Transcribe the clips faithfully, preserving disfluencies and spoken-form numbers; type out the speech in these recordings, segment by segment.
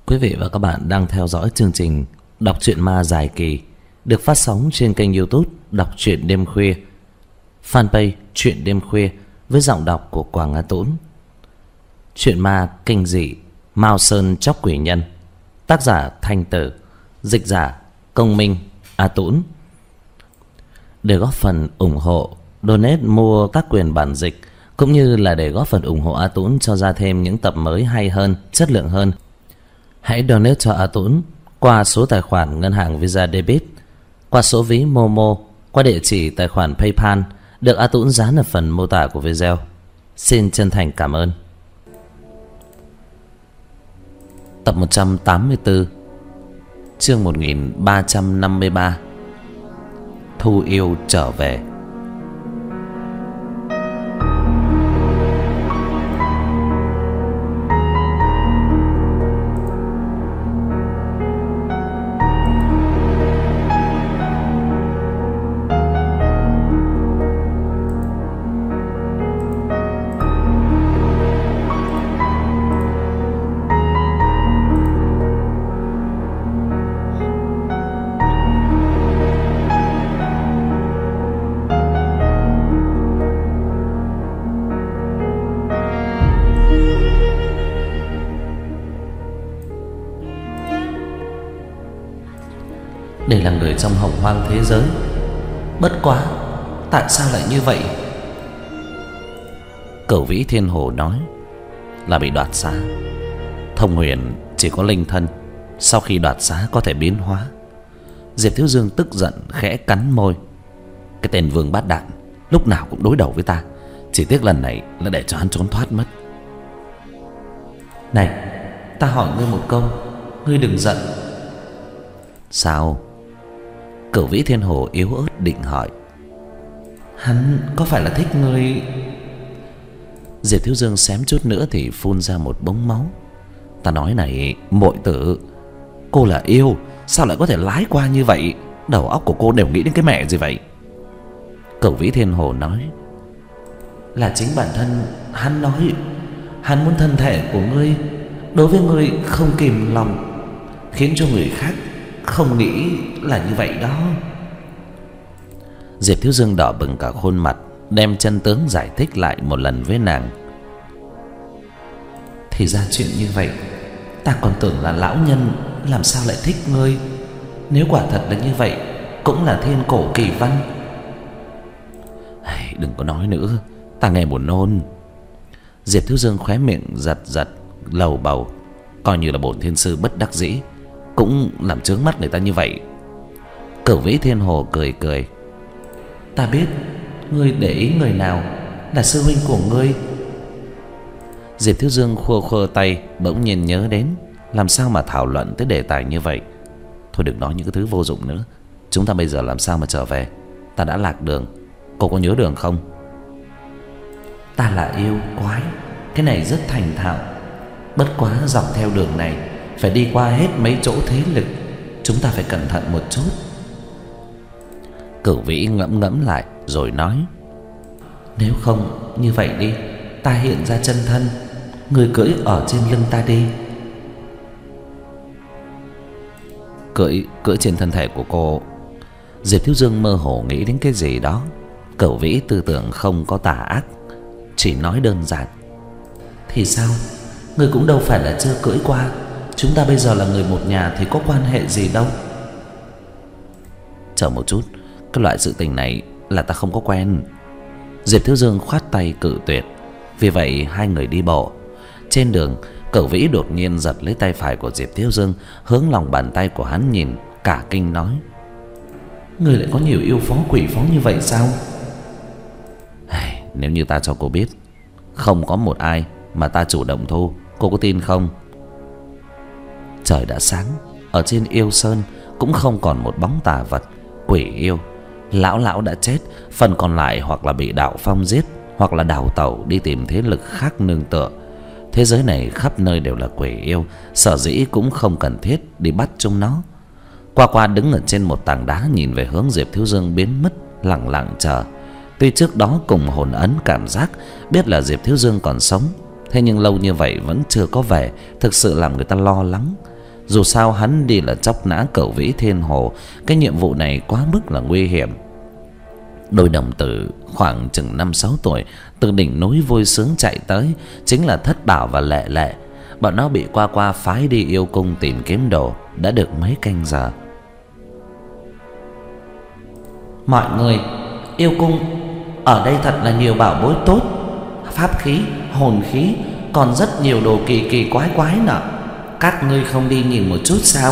Quý vị và các bạn đang theo dõi chương trình Đọc truyện ma dài kỳ được phát sóng trên kênh YouTube Đọc truyện đêm khuya, fanpage Truyện đêm khuya với giọng đọc của Quảng Á Tũng. Truyện ma kinh dị Mao Sơn Chóc Quỷ Nhân, tác giả Thanh Tử, dịch giả Công Minh, Á Tũng. Để góp phần ủng hộ, donate mua các quyền bản dịch cũng như là để góp phần ủng hộ Á Tũng cho ra thêm những tập mới hay hơn, chất lượng hơn, hãy donate cho Á Tũng qua số tài khoản ngân hàng Visa Debit, qua số ví Momo, qua địa chỉ tài khoản PayPal được Á Tũng dán ở phần mô tả của video. Xin chân thành cảm ơn. Tập một trăm tám mươi tư, chương một nghìn ba trăm năm mươi ba, Thu Yêu trở về. Để là người trong hồng hoang thế giới, bất quá tại sao lại như vậy? Cửu Vĩ Thiên Hồ nói là bị đoạt xá. Thông Huyền chỉ có linh thân, sau khi đoạt xá có thể biến hóa. Diệp Thiếu Dương tức giận khẽ cắn môi. Cái tên vương bát đạn lúc nào cũng đối đầu với ta, chỉ tiếc lần này là để cho hắn trốn thoát mất. Này, ta hỏi ngươi một câu, ngươi đừng giận. Sao? Cửu Vĩ Thiên Hồ yếu ớt định hỏi. Hắn có phải là thích ngươi? Diệp Thiếu Dương xém chút nữa thì phun ra một búng máu. Ta nói này muội tử, cô là yêu, sao lại có thể lái qua như vậy? Đầu óc của cô đều nghĩ đến cái mẹ gì vậy? Cửu Vĩ Thiên Hồ nói. Là chính bản thân hắn nói. Hắn muốn thân thể của ngươi đối với ngươi không kìm lòng, khiến cho người khác không nghĩ là như vậy đó. Diệp Thiếu Dương đỏ bừng cả khuôn mặt, đem chân tướng giải thích lại một lần với nàng. Thì ra chuyện như vậy, ta còn tưởng là lão nhân làm sao lại thích ngươi. Nếu quả thật là như vậy, cũng là thiên cổ kỳ văn. Đừng có nói nữa, ta nghe buồn nôn. Diệp Thiếu Dương khóe miệng giật giật, lầu bầu, coi như là bổn thiên sư bất đắc dĩ cũng làm chướng mắt người ta như vậy. Cửu Vĩ Thiên Hồ cười cười. Ta biết ngươi để ý người nào là sư huynh của ngươi. Diệp Thiếu Dương khua khua tay, bỗng nhiên nhớ đến làm sao mà thảo luận tới đề tài như vậy. Thôi đừng nói những cái thứ vô dụng nữa. Chúng ta bây giờ làm sao mà trở về? Ta đã lạc đường, cô có nhớ đường không? Ta là yêu quái, cái này rất thành thạo. Bất quá dọc theo đường này phải đi qua hết mấy chỗ thế lực, chúng ta phải cẩn thận một chút. Cửu Vĩ ngẫm ngẫm lại rồi nói. Nếu không như vậy đi, ta hiện ra chân thân, người cưỡi ở trên lưng ta đi. Cưỡi, cưỡi trên thân thể của cô? Diệp Thiếu Dương mơ hồ nghĩ đến cái gì đó. Cửu Vĩ tư tưởng không có tà ác, chỉ nói đơn giản. Thì sao? Người cũng đâu phải là chưa cưỡi qua. Chúng ta bây giờ là người một nhà thì có quan hệ gì đâu. Chờ một chút, cái loại sự tình này là ta không có quen. Diệp Thiếu Dương khoát tay cự tuyệt. Vì vậy hai người đi bộ. Trên đường, Cửu Vĩ đột nhiên giật lấy tay phải của Diệp Thiếu Dương, hướng lòng bàn tay của hắn nhìn, cả kinh nói. Người lại có nhiều yêu phó quỷ phó như vậy sao? Nếu như ta cho cô biết không có một ai mà ta chủ động thu, cô có tin không? Trời đã sáng, ở trên yêu sơn cũng không còn một bóng tà vật, quỷ yêu. Lão lão đã chết, phần còn lại hoặc là bị đạo phong giết, hoặc là đào tẩu đi tìm thế lực khác nương tựa. Thế giới này khắp nơi đều là quỷ yêu, sở dĩ cũng không cần thiết đi bắt chúng nó. Qua Qua đứng ở trên một tảng đá nhìn về hướng Diệp Thiếu Dương biến mất, lặng lặng chờ. Tuy trước đó cùng hồn ấn cảm giác biết là Diệp Thiếu Dương còn sống, thế nhưng lâu như vậy vẫn chưa có về, thực sự làm người ta lo lắng. Dù sao hắn đi là chóc nã Cửu Vĩ Thiên Hồ, cái nhiệm vụ này quá mức là nguy hiểm. Đôi đồng tử khoảng chừng năm sáu tuổi từ đỉnh núi vui sướng chạy tới, chính là Thất Bảo và Lệ Lệ. Bọn nó bị Qua Qua phái đi yêu cung tìm kiếm đồ đã được mấy canh giờ. Mọi người, yêu cung ở đây thật là nhiều bảo bối tốt, pháp khí, hồn khí, còn rất nhiều đồ kỳ kỳ quái quái nọ. Các ngươi không đi nhìn một chút sao?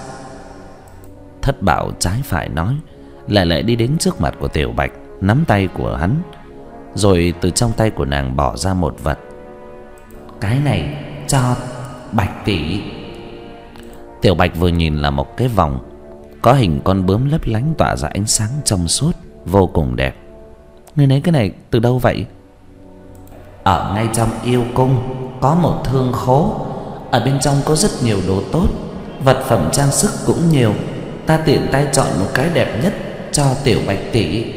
Thất Bảo trái phải nói. Lệ Lệ đi đến trước mặt của Tiểu Bạch, nắm tay của hắn, rồi từ trong tay của nàng bỏ ra một vật. Cái này cho Bạch tỷ. Tiểu Bạch vừa nhìn là một cái vòng có hình con bướm lấp lánh tỏa ra ánh sáng trong suốt, vô cùng đẹp. Ngươi lấy cái này từ đâu vậy? Ở ngay trong yêu cung có một thương khố, ở bên trong có rất nhiều đồ tốt, vật phẩm trang sức cũng nhiều. Ta tiện tay chọn một cái đẹp nhất cho Tiểu Bạch tỷ.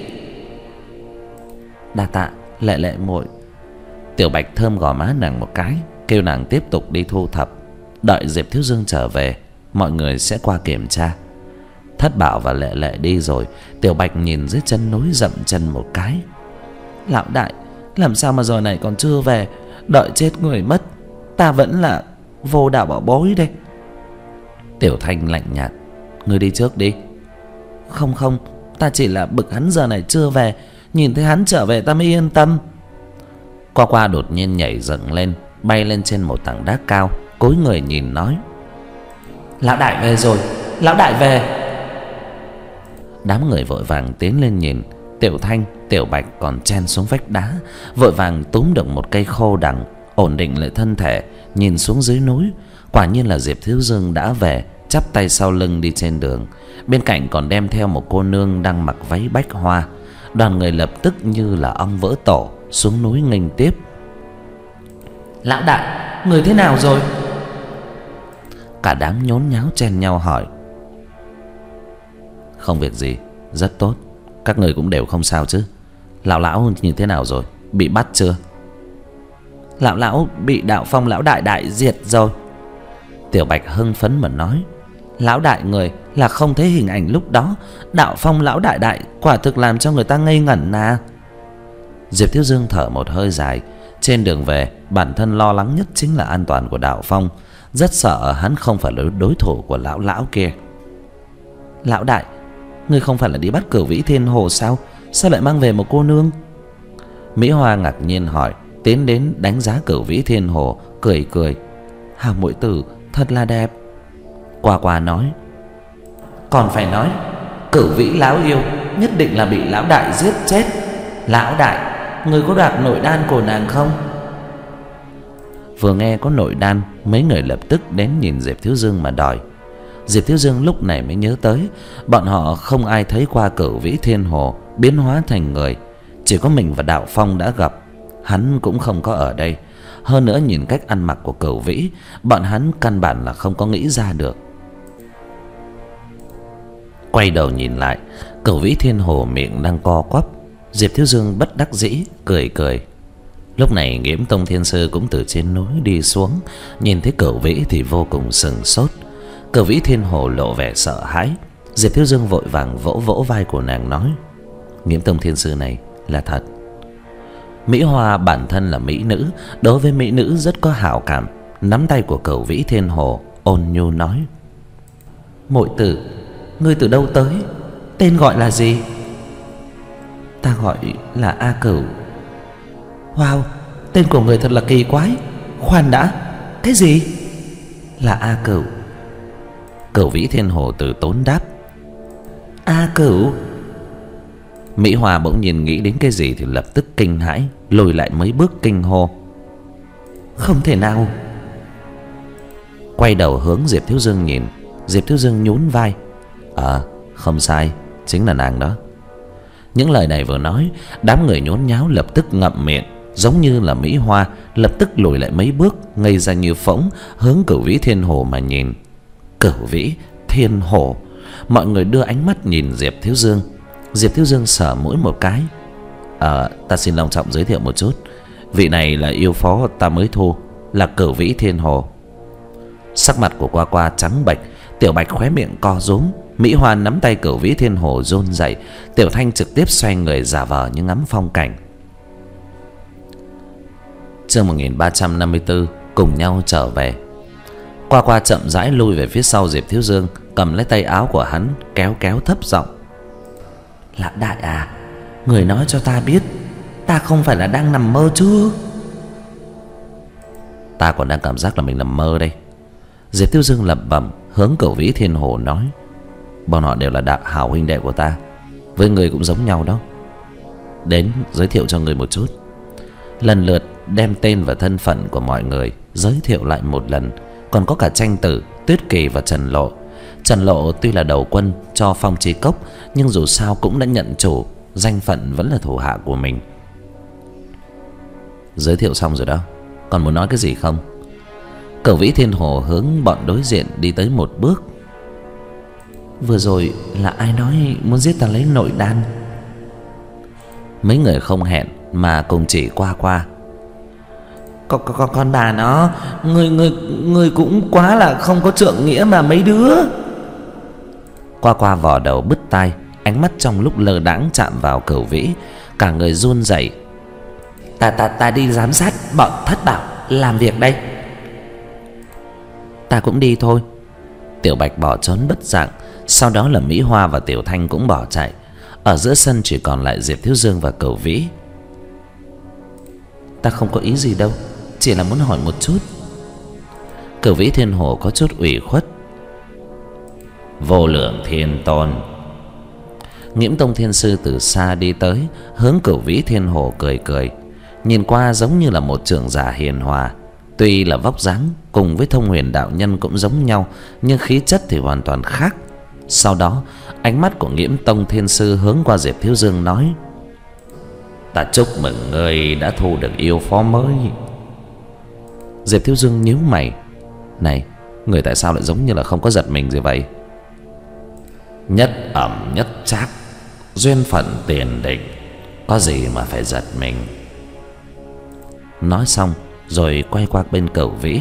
Đa tạ Lệ Lệ muội. Tiểu Bạch thơm gò má nàng một cái, kêu nàng tiếp tục đi thu thập. Đợi Diệp Thiếu Dương trở về, mọi người sẽ qua kiểm tra. Thất Bảo và Lệ Lệ đi rồi, Tiểu Bạch nhìn dưới chân núi dậm chân một cái. Lão đại, làm sao mà giờ này còn chưa về? Đợi chết người mất. Ta vẫn là vô đạo bảo bối đây. Tiểu Thanh lạnh nhạt. Ngươi đi trước đi. Không không, ta chỉ là bực hắn giờ này chưa về, nhìn thấy hắn trở về ta mới yên tâm. Qua Qua đột nhiên nhảy dựng lên, bay lên trên một tảng đá cao, cúi người nhìn nói: Lão đại về rồi, lão đại về. Đám người vội vàng tiến lên nhìn. Tiểu Thanh, Tiểu Bạch còn chen xuống vách đá, vội vàng túm được một cây khô đằng, ổn định lại thân thể, nhìn xuống dưới núi. Quả nhiên là Diệp Thiếu Dương đã về, chắp tay sau lưng đi trên đường. Bên cạnh còn đem theo một cô nương đang mặc váy bách hoa. Đoàn người lập tức như là ong vỡ tổ xuống núi nghênh tiếp. Lão đại, người thế nào rồi? Cả đám nhốn nháo chen nhau hỏi. Không việc gì, rất tốt. Các người cũng đều không sao chứ? Lão lão như thế nào rồi? Bị bắt chưa? Lão lão bị Đạo Phong lão đại đại diệt rồi. Tiểu Bạch hưng phấn mà nói. Lão đại người là không thấy hình ảnh lúc đó, Đạo Phong lão đại đại quả thực làm cho người ta ngây ngẩn à. Diệp Thiếu Dương thở một hơi dài. Trên đường về, bản thân lo lắng nhất chính là an toàn của Đạo Phong. Rất sợ hắn không phải là đối thủ của lão lão kia. Lão đại, ngươi không phải là đi bắt Cửu Vĩ Thiên Hồ sao? Sao lại mang về một cô nương? Mỹ Hoa ngạc nhiên hỏi, tiến đến đánh giá Cửu Vĩ Thiên Hồ, cười cười. Hào muội tử thật là đẹp. Qua Qua nói. Còn phải nói, Cửu Vĩ lão yêu nhất định là bị lão đại giết chết. Lão đại, ngươi có đoạt nội đan của nàng không? Vừa nghe có nội đan, mấy người lập tức đến nhìn Diệp Thiếu Dương mà đòi. Diệp Thiếu Dương lúc này mới nhớ tới, bọn họ không ai thấy qua Cửu Vĩ Thiên Hồ biến hóa thành người, chỉ có mình và Đạo Phong đã gặp. Hắn cũng không có ở đây. Hơn nữa nhìn cách ăn mặc của Cửu Vĩ, bọn hắn căn bản là không có nghĩ ra được. Quay đầu nhìn lại, Cửu Vĩ Thiên Hồ miệng đang co quắp. Diệp Thiếu Dương bất đắc dĩ cười cười. Lúc này Nghiễm Tông Thiên Sư cũng từ trên núi đi xuống, nhìn thấy Cửu Vĩ thì vô cùng sừng sốt. Cửu Vĩ Thiên Hồ lộ vẻ sợ hãi. Diệp Thiếu Dương vội vàng vỗ vỗ vai của nàng nói: Nghiễm Tông Thiên Sư này là thật. Mỹ Hoa bản thân là mỹ nữ, đối với mỹ nữ rất có hảo cảm, nắm tay của Cửu Vĩ Thiên Hồ ôn nhu nói: Muội tử, ngươi từ đâu tới? Tên gọi là gì? Ta gọi là A Cửu. Wow, tên của người thật là kỳ quái. Khoan đã, cái gì? Là A Cửu. Cửu Vĩ Thiên Hồ từ tốn đáp: A Cửu. Mỹ Hoa bỗng nhiên nghĩ đến cái gì thì lập tức kinh hãi, lùi lại mấy bước kinh hô: Không thể nào. Quay đầu hướng Diệp Thiếu Dương nhìn. Diệp Thiếu Dương nhún vai: Ờ, à, không sai, chính là nàng đó. Những lời này vừa nói, đám người nhốn nháo lập tức ngậm miệng, giống như là Mỹ Hoa lập tức lùi lại mấy bước, ngây ra như phỗng, hướng Cửu Vĩ Thiên Hồ mà nhìn. Cửu Vĩ Thiên Hồ. Mọi người đưa ánh mắt nhìn Diệp Thiếu Dương. Diệp Thiếu Dương sờ mũi một cái: Ờ, à, ta xin long trọng giới thiệu một chút, vị này là yêu phó ta mới thu, là Cửu Vĩ Thiên Hồ. Sắc mặt của Qua Qua trắng bệch, Tiểu Bạch khóe miệng co rúm, Mỹ Hoa nắm tay Cửu Vĩ Thiên Hồ run rẩy, Tiểu Thanh trực tiếp xoay người giả vờ như ngắm phong cảnh. Chương một nghìn ba trăm năm mươi tư, cùng nhau trở về. Qua Qua chậm rãi lui về phía sau Diệp Thiếu Dương, cầm lấy tay áo của hắn, kéo kéo thấp giọng: Lão đại à, người nói cho ta biết, ta không phải là đang nằm mơ chứ? Ta còn đang cảm giác là mình nằm mơ đây. Diệp Thiếu Dương lẩm bẩm hướng Cửu Vĩ Thiên Hồ nói: Bọn họ đều là đạo hảo huynh đệ của ta, với người cũng giống nhau đó. Đến giới thiệu cho người một chút. Lần lượt đem tên và thân phận của mọi người giới thiệu lại một lần. Còn có cả Tranh Tử, Tuyết Kỳ và Trần Lộ. Trần Lộ tuy là đầu quân cho Phong Chi Cốc, nhưng dù sao cũng đã nhận chủ, danh phận vẫn là thủ hạ của mình. Giới thiệu xong rồi đó, còn muốn nói cái gì không? Cửu Vĩ Thiên Hồ hướng bọn đối diện đi tới một bước. Vừa rồi là ai nói muốn giết ta lấy nội đan? Mấy người không hẹn mà cùng chỉ Qua Qua. Con, con, con bà nó, người, người, người cũng quá là không có trượng nghĩa mà mấy đứa. Qua Qua vò đầu bứt tai, ánh mắt trong lúc lơ đãng chạm vào Cửu Vĩ, cả người run rẩy. Ta ta ta đi giám sát bọn Thất Bảo làm việc đây. Ta cũng đi thôi. Tiểu Bạch bỏ trốn bất dạng. Sau đó là Mỹ Hoa và Tiểu Thanh cũng bỏ chạy. Ở giữa sân chỉ còn lại Diệp Thiếu Dương và Cửu Vĩ. Ta không có ý gì đâu, chỉ là muốn hỏi một chút. Cửu Vĩ Thiên Hồ có chút ủy khuất. Vô Lượng Thiên Tôn. Nghiễm Tông Thiên Sư từ xa đi tới, hướng Cửu Vĩ Thiên Hồ cười cười. Nhìn qua giống như là một trưởng giả hiền hòa. Tuy là vóc dáng cùng với Thông Huyền đạo nhân cũng giống nhau, nhưng khí chất thì hoàn toàn khác. Sau đó ánh mắt của Nghiễm Tông Thiên Sư hướng qua Diệp Thiếu Dương nói: Ta chúc mừng ngươi đã thu được yêu phó mới. Diệp Thiếu Dương nhíu mày: Này, người tại sao lại giống như là không có giật mình gì vậy? Nhất ẩm nhất trác, duyên phận tiền định, có gì mà phải giật mình. Nói xong rồi quay qua bên Cửu Vĩ.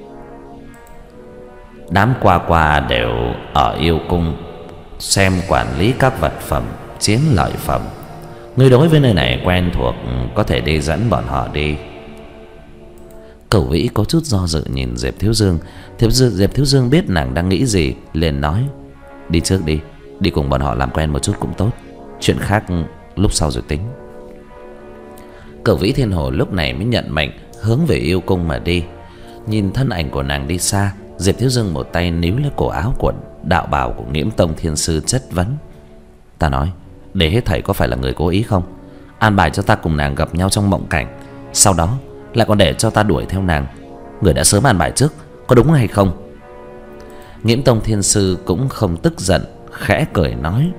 Đám Qua Qua đều ở yêu cung xem quản lý các vật phẩm, chiến lợi phẩm. Ngươi đối với nơi này quen thuộc, có thể đi dẫn bọn họ đi. Cửu Vĩ có chút do dự nhìn Diệp Thiếu Dương. Diệp Thiếu Dương biết nàng đang nghĩ gì, liền nói: Đi trước đi, đi cùng bọn họ làm quen một chút cũng tốt, chuyện khác lúc sau rồi tính. Cửu Vĩ Thiên Hồ lúc này mới nhận mệnh, hướng về yêu cung mà đi. Nhìn thân ảnh của nàng đi xa, Diệp Thiếu Dương một tay níu lấy cổ áo của đạo bào của Nghiễm Tông Thiên Sư chất vấn: Ta nói, để hết thảy có phải là người cố ý không? An bài cho ta cùng nàng gặp nhau trong mộng cảnh, sau đó lại còn để cho ta đuổi theo nàng. Người đã sớm an bài trước, có đúng hay không? Nghiễm Tông Thiên Sư cũng không tức giận, khẽ cười nói: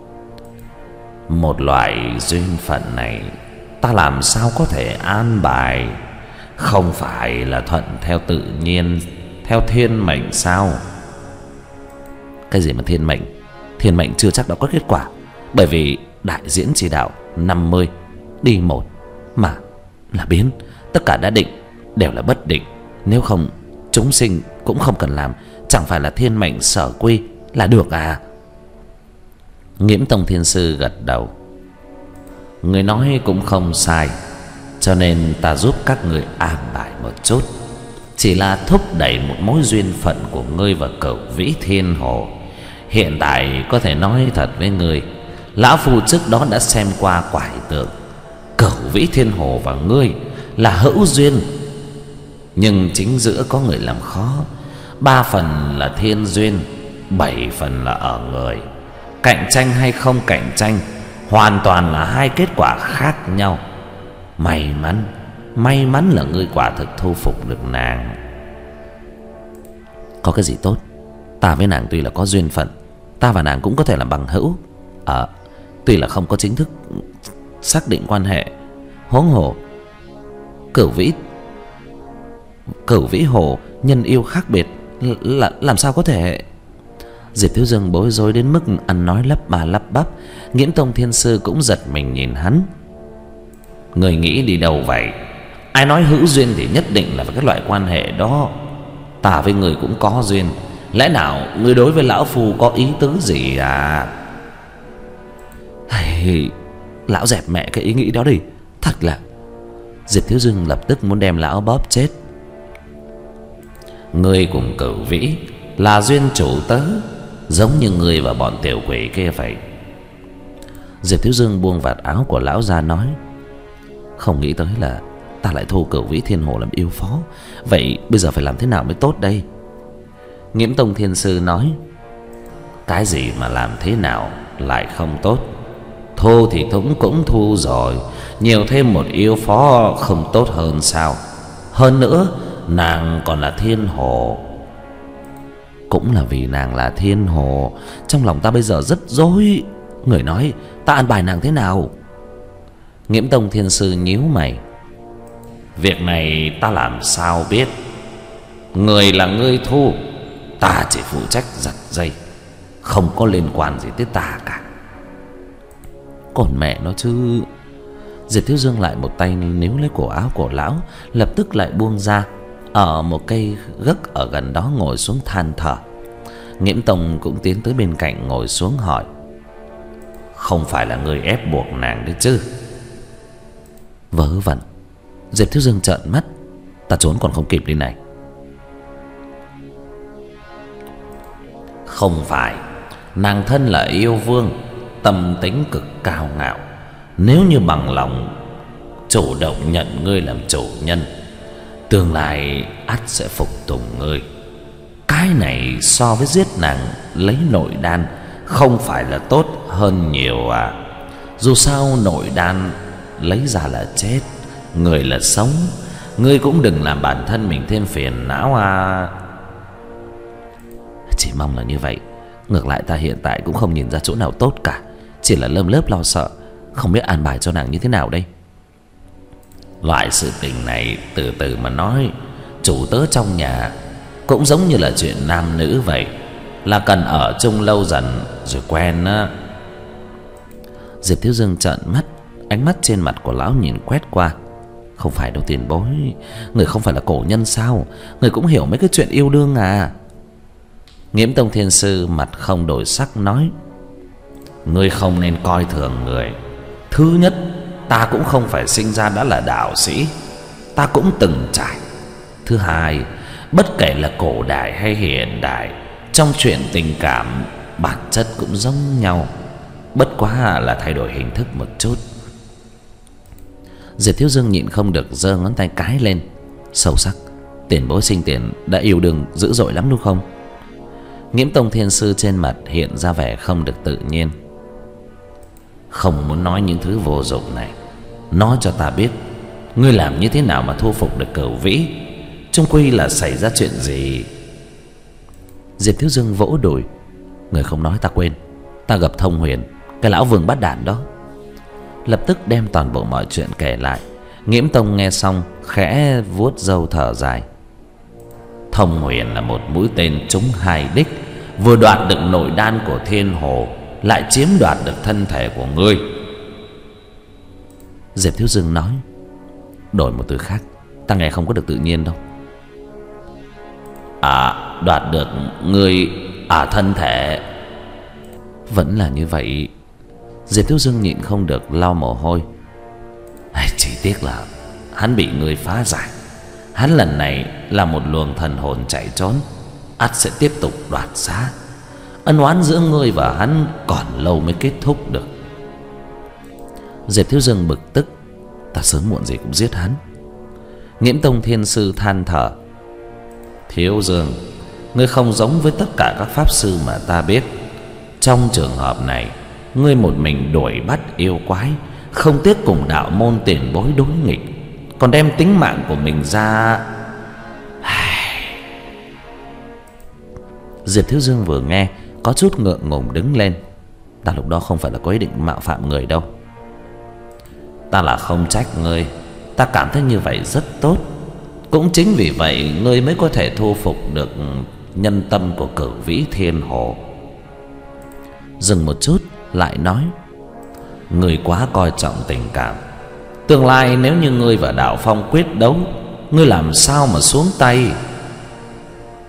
Một loại duyên phận này ta làm sao có thể an bài? Không phải là thuận theo tự nhiên, theo thiên mệnh sao? Cái gì mà thiên mệnh? Thiên mệnh chưa chắc đã có kết quả, bởi vì đại diễn chỉ đạo năm mươi đi một mà là biến. Tất cả đã định đều là bất định, nếu không chúng sinh cũng không cần làm. Chẳng phải là thiên mệnh sở quy là được à? Nghiễm Tông Thiên Sư gật đầu: Người nói cũng không sai, cho nên ta giúp các người an bài một chút, chỉ là thúc đẩy một mối duyên phận của ngươi và Cửu Vĩ Thiên Hồ. Hiện tại có thể nói thật với ngươi, lão phu trước đó đã xem qua quải tượng, Cửu Vĩ Thiên Hồ và ngươi là hữu duyên, nhưng chính giữa có người làm khó. Ba phần là thiên duyên, bảy phần là ở người. Cạnh tranh hay không cạnh tranh hoàn toàn là hai kết quả khác nhau. May mắn, may mắn là ngươi quả thực thu phục được nàng. Có cái gì tốt? Ta với nàng tuy là có duyên phận, ta và nàng cũng có thể làm bằng hữu. Ờ, à, tuy là không có chính thức xác định quan hệ. Huống hồ Cửu Vĩ Cửu Vĩ Hồ nhân yêu khác biệt, là làm sao có thể? Diệp Thiếu Dương bối rối đến mức ăn nói lắp ba lắp bắp. Nghiễm Tông Thiên Sư cũng giật mình nhìn hắn: Người nghĩ đi đâu vậy? Ai nói hữu duyên thì nhất định là cái loại quan hệ đó? Ta với người cũng có duyên, lẽ nào ngươi đối với lão phu có ý tứ gì à? Hay, lão dẹp mẹ cái ý nghĩ đó đi. Thật là... Diệp Thiếu Dương lập tức muốn đem lão bóp chết. Ngươi cùng Cửu Vĩ là duyên chủ tớ, giống như ngươi và bọn tiểu quỷ kia vậy. Diệp Thiếu Dương buông vạt áo của lão ra nói: Không nghĩ tới là ta lại thu Cửu Vĩ Thiên Hồ làm yêu phó. Vậy bây giờ phải làm thế nào mới tốt đây? Nghiễm Tông Thiên Sư nói: Cái gì mà làm thế nào lại không tốt? Thu thì cũng cũng thu rồi, nhiều thêm một yêu phó không tốt hơn sao? Hơn nữa nàng còn là Thiên Hồ. Cũng là vì nàng là Thiên Hồ, trong lòng ta bây giờ rất rối. Người nói ta an bài nàng thế nào? Nghiễm Tông Thiên Sư nhíu mày: Việc này ta làm sao biết? Người là ngươi thu, ta chỉ phụ trách giật dây, không có liên quan gì tới ta cả. Còn mẹ nó chứ. Diệp Thiếu Dương lại một tay níu lấy cổ áo của lão, lập tức lại buông ra, ở một cây gấc ở gần đó ngồi xuống than thở. Nghiễm Tông cũng tiến tới bên cạnh ngồi xuống hỏi: Không phải là ngươi ép buộc nàng đấy chứ? Vớ vẩn. Diệp Thiếu Dương trợn mắt: Ta trốn còn không kịp đi này. Không phải, nàng thân là yêu vương, tâm tính cực cao ngạo. Nếu như bằng lòng chủ động nhận ngươi làm chủ nhân, tương lai ắt sẽ phục tùng ngươi. Cái này so với giết nàng lấy nội đan không phải là tốt hơn nhiều à? Dù sao nội đan lấy ra là chết, người là sống. Ngươi cũng đừng làm bản thân mình thêm phiền não à. Chỉ mong là như vậy. Ngược lại ta hiện tại cũng không nhìn ra chỗ nào tốt cả, chỉ là lơm lớp lo sợ, không biết an bài cho nàng như thế nào đây. Loại sự tình này từ từ mà nói. Chủ tớ trong nhà cũng giống như là chuyện nam nữ vậy, là cần ở chung lâu dần rồi quen á. Diệp Thiếu Dương trợn mắt, ánh mắt trên mặt của lão nhìn quét qua. Không phải đâu tiền bối, người không phải là cổ nhân sao? Người cũng hiểu mấy cái chuyện yêu đương à? Nghiễm Tông Thiên Sư mặt không đổi sắc nói: Ngươi không nên coi thường người. Thứ nhất, ta cũng không phải sinh ra đã là đạo sĩ, ta cũng từng trải. Thứ hai, bất kể là cổ đại hay hiện đại, trong chuyện tình cảm bản chất cũng giống nhau, bất quá là thay đổi hình thức một chút. Diệp Thiếu Dương nhịn không được giơ ngón tay cái lên. Sâu sắc: Tiền bối sinh tiền đã yêu đương dữ dội lắm đúng không? Nghiễm Tông Thiên Sư trên mặt hiện ra vẻ không được tự nhiên. Không muốn nói những thứ vô dụng này, nói cho ta biết, ngươi làm như thế nào mà thu phục được Cửu Vĩ? Chung quy là xảy ra chuyện gì? Diệp Thiếu Dương vỗ đùi: Người không nói ta quên, ta gặp Thông Huyền, cái lão vương bắt đản đó. Lập tức đem toàn bộ mọi chuyện kể lại. Nghiễm Tông nghe xong khẽ vuốt râu thở dài: Thông Huyền là một mũi tên trúng hai đích, vừa đoạt được nội đan của Thiên Hồ, lại chiếm đoạt được thân thể của ngươi. Diệp Thiếu Dương nói: Đổi một từ khác, ta nghe không có được tự nhiên đâu. À, đoạt được ngươi à thân thể? Vẫn là như vậy. Diệp Thiếu Dương nhịn không được lau mồ hôi. Chỉ tiếc là hắn bị ngươi phá giải. Hắn lần này là một luồng thần hồn chạy trốn, ắt sẽ tiếp tục đoạt xá. Ân oán giữa ngươi và hắn còn lâu mới kết thúc được. Diệp Thiếu Dương bực tức: Ta sớm muộn gì cũng giết hắn. Nghiễm Tông Thiên Sư than thở: Thiếu Dương, ngươi không giống với tất cả các pháp sư mà ta biết. Trong trường hợp này, ngươi một mình đuổi bắt yêu quái, không tiếc cùng đạo môn tiền bối đối nghịch, còn đem tính mạng của mình ra. Diệp Thiếu Dương vừa nghe có chút ngượng ngùng đứng lên: Ta lúc đó không phải là có ý định mạo phạm người đâu. Ta là không trách ngươi, ta cảm thấy như vậy rất tốt. Cũng chính vì vậy ngươi mới có thể thu phục được nhân tâm của Cửu Vĩ Thiên Hồ. Dừng một chút lại nói: Ngươi quá coi trọng tình cảm. Tương lai nếu như ngươi và Đạo Phong quyết đấu, ngươi làm sao mà xuống tay?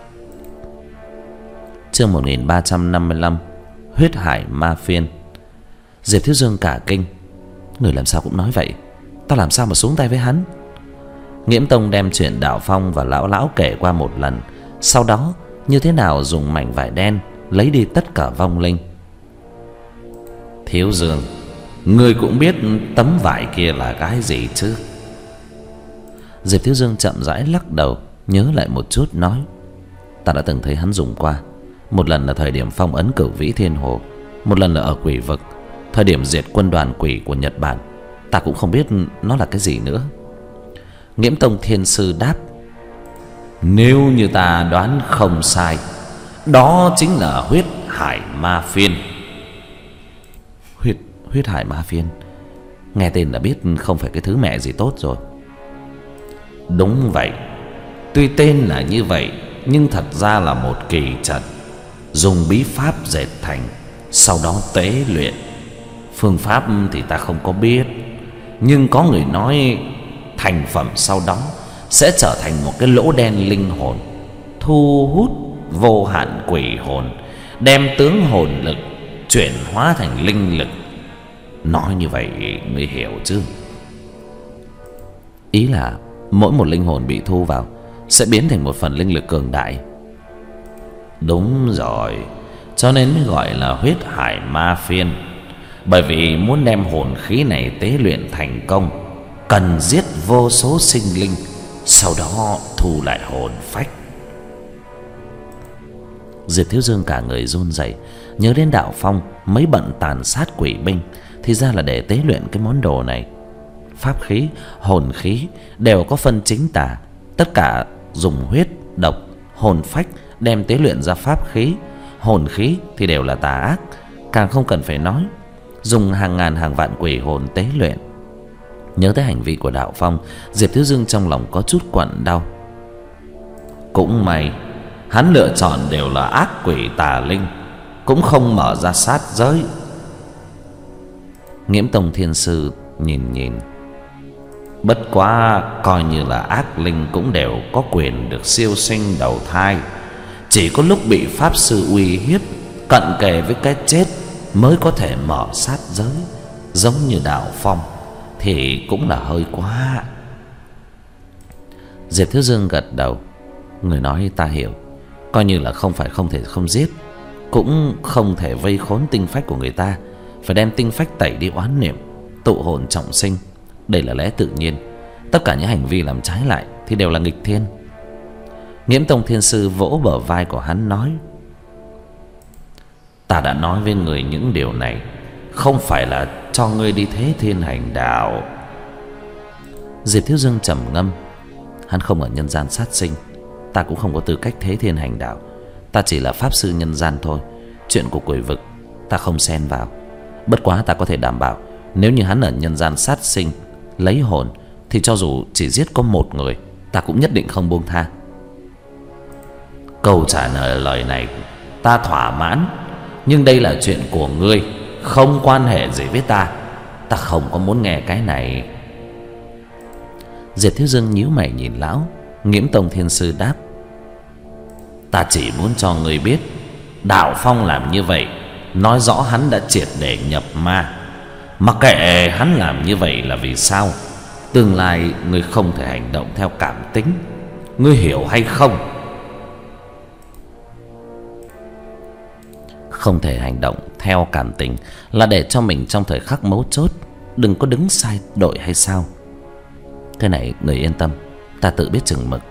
Chương một nghìn ba trăm năm mươi lăm. Huyết hải ma phiên. Diệp Thiếu Dương cả kinh. Người làm sao cũng nói vậy, tao làm sao mà xuống tay với hắn? Nghiễm Tông đem chuyện Đạo Phong và lão lão kể qua một lần, sau đó như thế nào dùng mảnh vải đen lấy đi tất cả vong linh. Thiếu Dương, ngươi cũng biết tấm vải kia là cái gì chứ? Diệp Thiếu Dương chậm rãi lắc đầu, nhớ lại một chút nói: Ta đã từng thấy hắn dùng qua. Một lần là thời điểm phong ấn Cửu Vĩ Thiên Hồ, một lần là ở Quỷ Vực, thời điểm diệt quân đoàn quỷ của Nhật Bản. Ta cũng không biết nó là cái gì nữa. Nghiễm Tông Thiên Sư đáp: Nếu như ta đoán không sai, đó chính là huyết hải ma phiên. Huyết, huyết hải ma phiên? Nghe tên đã biết không phải cái thứ mẹ gì tốt rồi. Đúng vậy. Tuy tên là như vậy, nhưng thật ra là một kỳ trận, dùng bí pháp dệt thành, sau đó tế luyện. Phương pháp thì ta không có biết, nhưng có người nói thành phẩm sau đó sẽ trở thành một cái lỗ đen linh hồn, thu hút vô hạn quỷ hồn, đem tướng hồn lực chuyển hóa thành linh lực. Nói như vậy mới hiểu chứ? Ý là mỗi một linh hồn bị thu vào sẽ biến thành một phần linh lực cường đại. Đúng rồi, cho nên mới gọi là huyết hải ma phiên. Bởi vì muốn đem hồn khí này tế luyện thành công, cần giết vô số sinh linh, sau đó thu lại hồn phách. Diệp Thiếu Dương cả người run rẩy, nhớ đến Đạo Phong mấy bận tàn sát quỷ binh, thì ra là để tế luyện cái món đồ này. Pháp khí, hồn khí đều có phân chính tà, tất cả dùng huyết, độc, hồn phách đem tế luyện ra pháp khí. Hồn khí thì đều là tà ác, càng không cần phải nói, dùng hàng ngàn hàng vạn quỷ hồn tế luyện. Nhớ tới hành vi của Đạo Phong, Diệp Thiếu Dương trong lòng có chút quặn đau. Cũng may hắn lựa chọn đều là ác quỷ tà linh, cũng không mở ra sát giới. Nghiễm Tông Thiên Sư nhìn nhìn: Bất quá coi như là ác linh cũng đều có quyền được siêu sinh đầu thai. Chỉ có lúc bị pháp sư uy hiếp, cận kề với cái chết mới có thể mở sát giới, giống như Đạo Phong thì cũng là hơi quá. Diệp Thiếu Dương gật đầu: Người nói ta hiểu. Coi như là không phải không thể không giết, cũng không thể vây khốn tinh phách của người ta, phải đem tinh phách tẩy đi oán niệm, tụ hồn trọng sinh. Đây là lẽ tự nhiên. Tất cả những hành vi làm trái lại thì đều là nghịch thiên. Nghiễm Tông Thiên Sư vỗ bờ vai của hắn nói: Ta đã nói với người những điều này không phải là cho ngươi đi thế thiên hành đạo. Diệp Thiếu Dương trầm ngâm: Hắn không ở nhân gian sát sinh, ta cũng không có tư cách thế thiên hành đạo. Ta chỉ là pháp sư nhân gian thôi. Chuyện của Quỷ Vực ta không xen vào. Bất quá ta có thể đảm bảo, nếu như hắn ở nhân gian sát sinh lấy hồn, thì cho dù chỉ giết có một người, ta cũng nhất định không buông tha. Câu trả lời này ta thỏa mãn, nhưng đây là chuyện của ngươi, không quan hệ gì với ta. Ta không có muốn nghe cái này. Diệp Thiếu Dương nhíu mày nhìn lão. Nghiễm Tông Thiên Sư đáp: Ta chỉ muốn cho ngươi biết, Đạo Phong làm như vậy nói rõ hắn đã triệt để nhập ma. Mặc kệ hắn làm như vậy là vì sao, tương lai ngươi không thể hành động theo cảm tính. Ngươi hiểu hay không? Không thể hành động theo cảm tình là để cho mình trong thời khắc mấu chốt đừng có đứng sai đội hay sao? Thế này người yên tâm, ta tự biết chừng mực.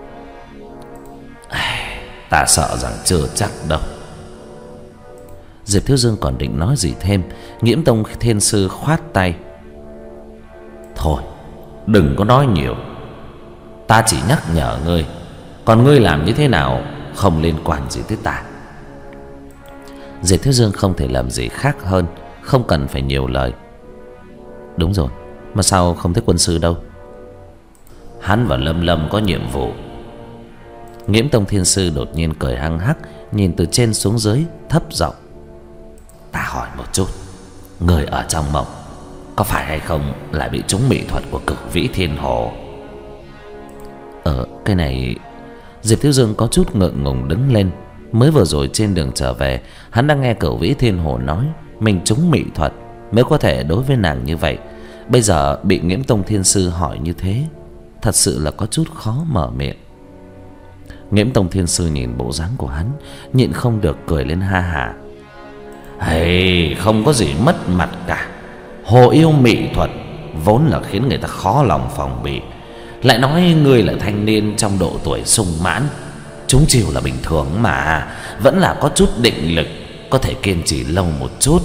Ta sợ rằng chưa chắc đâu. Diệp Thiếu Dương còn định nói gì thêm, Nghiễm Tông Thiên Sư khoát tay: Thôi đừng có nói nhiều, ta chỉ nhắc nhở ngươi, còn ngươi làm như thế nào không liên quan gì tới ta. Diệp Thiếu Dương không thể làm gì khác hơn, không cần phải nhiều lời. Đúng rồi, mà sao không thấy quân sư đâu? Hắn và Lâm Lâm có nhiệm vụ. Nghiễm Tông Thiên Sư đột nhiên cười hăng hắc, nhìn từ trên xuống dưới, thấp giọng: Ta hỏi một chút, người ở trong mộng có phải hay không lại bị trúng mỹ thuật của Cửu Vĩ Thiên Hồ? Ờ, cái này... Diệp Thiếu Dương có chút ngượng ngùng đứng lên, Mới vừa rồi trên đường trở về, hắn đã nghe Cửu Vĩ Thiên Hồ nói mình trúng mị thuật mới có thể đối với nàng như vậy. Bây giờ bị Nghiễm Tông Thiên Sư hỏi như thế, thật sự là có chút khó mở miệng. Nghiễm Tông Thiên Sư nhìn bộ dáng của hắn, nhịn không được cười lên ha hả. Hey, không có gì mất mặt cả. Hồ yêu mị thuật vốn là khiến người ta khó lòng phòng bị, lại nói ngươi là thanh niên trong độ tuổi sung mãn, chúng chiều là bình thường mà, vẫn là có chút định lực, có thể kiên trì lâu một chút.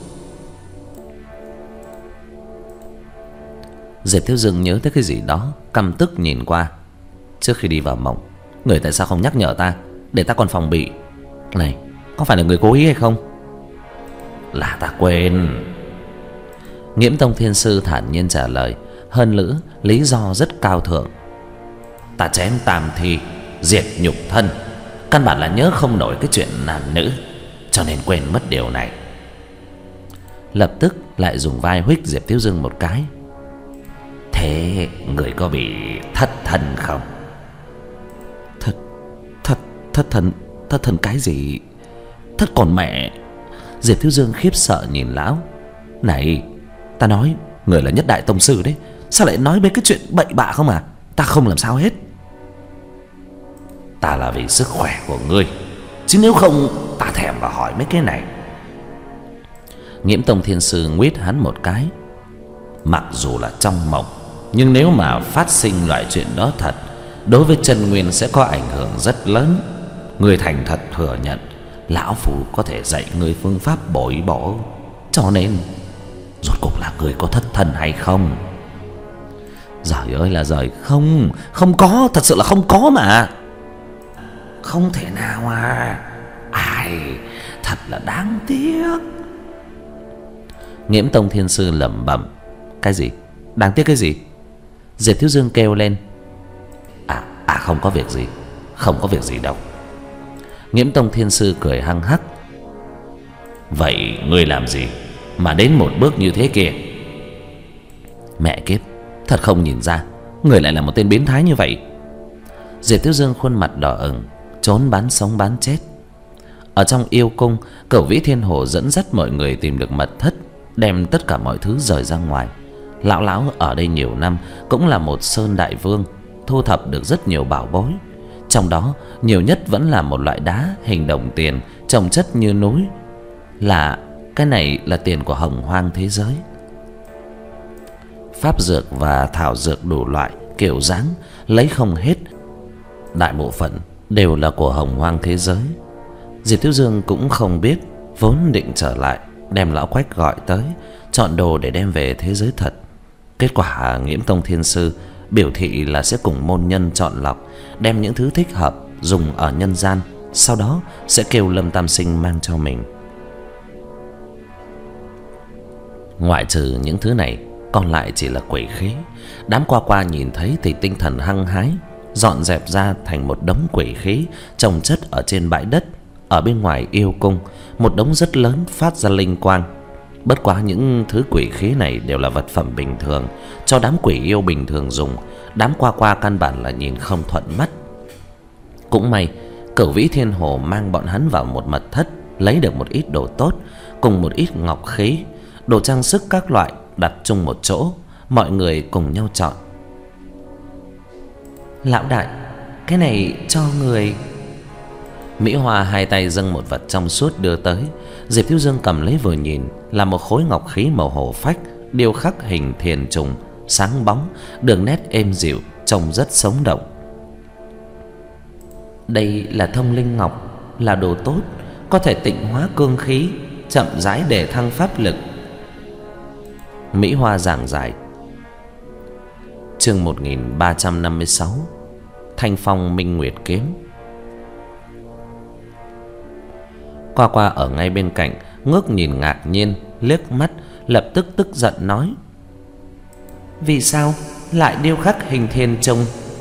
Diệp Thiếu Dương nhớ tới cái gì đó, căm tức nhìn qua. Trước khi đi vào mộng, người tại sao không nhắc nhở ta, để ta còn phòng bị? Này, có phải là người cố ý hay không? Là ta quên. Nghiễm Tông Thiên Sư thản nhiên trả lời, hơn nữa lý do rất cao thượng. Ta chém tam thi, diệt nhục thân, căn bản là nhớ không nổi cái chuyện nam nữ, cho nên quên mất điều này. Lập tức lại dùng vai huých Diệp Thiếu Dương một cái. Thế người có bị thất thần không? Thất Thất Thất thần Thất thần cái gì? Thất còn mẹ. Diệp Thiếu Dương khiếp sợ nhìn lão. Này, ta nói người là nhất đại tông sư đấy, sao lại nói mấy cái chuyện bậy bạ không à? Ta không làm sao hết. Ta là vì sức khỏe của ngươi, chứ nếu không ta thèm vào hỏi mấy cái này. Nghiễm Tông Thiên Sư nguyết hắn một cái. Mặc dù là trong mộng, nhưng nếu mà phát sinh loại chuyện đó thật, đối với chân nguyên sẽ có ảnh hưởng rất lớn. Ngươi thành thật thừa nhận, lão phu có thể dạy ngươi phương pháp bồi bổ. Cho nên rốt cuộc là ngươi có thất thần hay không? Giời ơi là giời, không, không có, thật sự là không có mà. Không thể nào à? Ai, thật là đáng tiếc. Nghiễm Tông Thiên Sư lẩm bẩm. Cái gì? Đáng tiếc cái gì? Diệp Thiếu Dương kêu lên. À, à không có việc gì, không có việc gì đâu. Nghiễm Tông Thiên Sư cười hăng hắc. Vậy ngươi làm gì mà đến một bước như thế kia? Mẹ kiếp, thật không nhìn ra người lại là một tên biến thái như vậy. Diệp Thiếu Dương khuôn mặt đỏ ửng, trốn bán sống bán chết. Ở trong yêu cung, Cửu Vĩ Thiên Hồ dẫn dắt mọi người tìm được mật thất, đem tất cả mọi thứ rời ra ngoài. Lão lão ở đây nhiều năm, cũng là một sơn đại vương, thu thập được rất nhiều bảo bối. Trong đó nhiều nhất vẫn là một loại đá hình đồng tiền, chồng chất như núi. Là cái này là tiền của Hồng Hoang thế giới. Pháp dược và thảo dược đủ loại kiểu dáng lấy không hết, đại bộ phận đều là của Hồng Hoang thế giới. Diệp Thiếu Dương cũng không biết, vốn định trở lại đem lão Quách gọi tới, chọn đồ để đem về thế giới thật. Kết quả Nghiễm Tông Thiên Sư biểu thị là sẽ cùng môn nhân chọn lọc, đem những thứ thích hợp dùng ở nhân gian, sau đó sẽ kêu Lâm Tam Sinh mang cho mình. Ngoại trừ những thứ này, còn lại chỉ là quỷ khí. Đám qua qua nhìn thấy thì tinh thần hăng hái, dọn dẹp ra thành một đống quỷ khí chồng chất ở trên bãi đất. Ở bên ngoài yêu cung, một đống rất lớn phát ra linh quang. Bất quá những thứ quỷ khí này đều là vật phẩm bình thường, cho đám quỷ yêu bình thường dùng. Đám qua qua căn bản là nhìn không thuận mắt. Cũng may Cửu Vĩ Thiên Hồ mang bọn hắn vào một mật thất, lấy được một ít đồ tốt cùng một ít ngọc khí, đồ trang sức các loại đặt chung một chỗ, mọi người cùng nhau chọn. Lão đại, cái này cho người. Mỹ Hoa hai tay dâng một vật trong suốt đưa tới. Diệp Thiếu Dương cầm lấy vừa nhìn, là một khối ngọc khí màu hổ phách, điêu khắc hình thiền trùng, sáng bóng, đường nét êm dịu, trông rất sống động. Đây là thông linh ngọc, là đồ tốt, có thể tịnh hóa cương khí, chậm rãi để thăng pháp lực. Mỹ Hoa giảng giải. Chương một nghìn ba trăm năm mươi sáu, Thanh Phong Minh Nguyệt Kiếm. Qua qua ở ngay bên cạnh ngước nhìn ngạc nhiên, liếc mắt, lập tức tức giận nói: vì sao lại điêu khắc hình thiền trùng?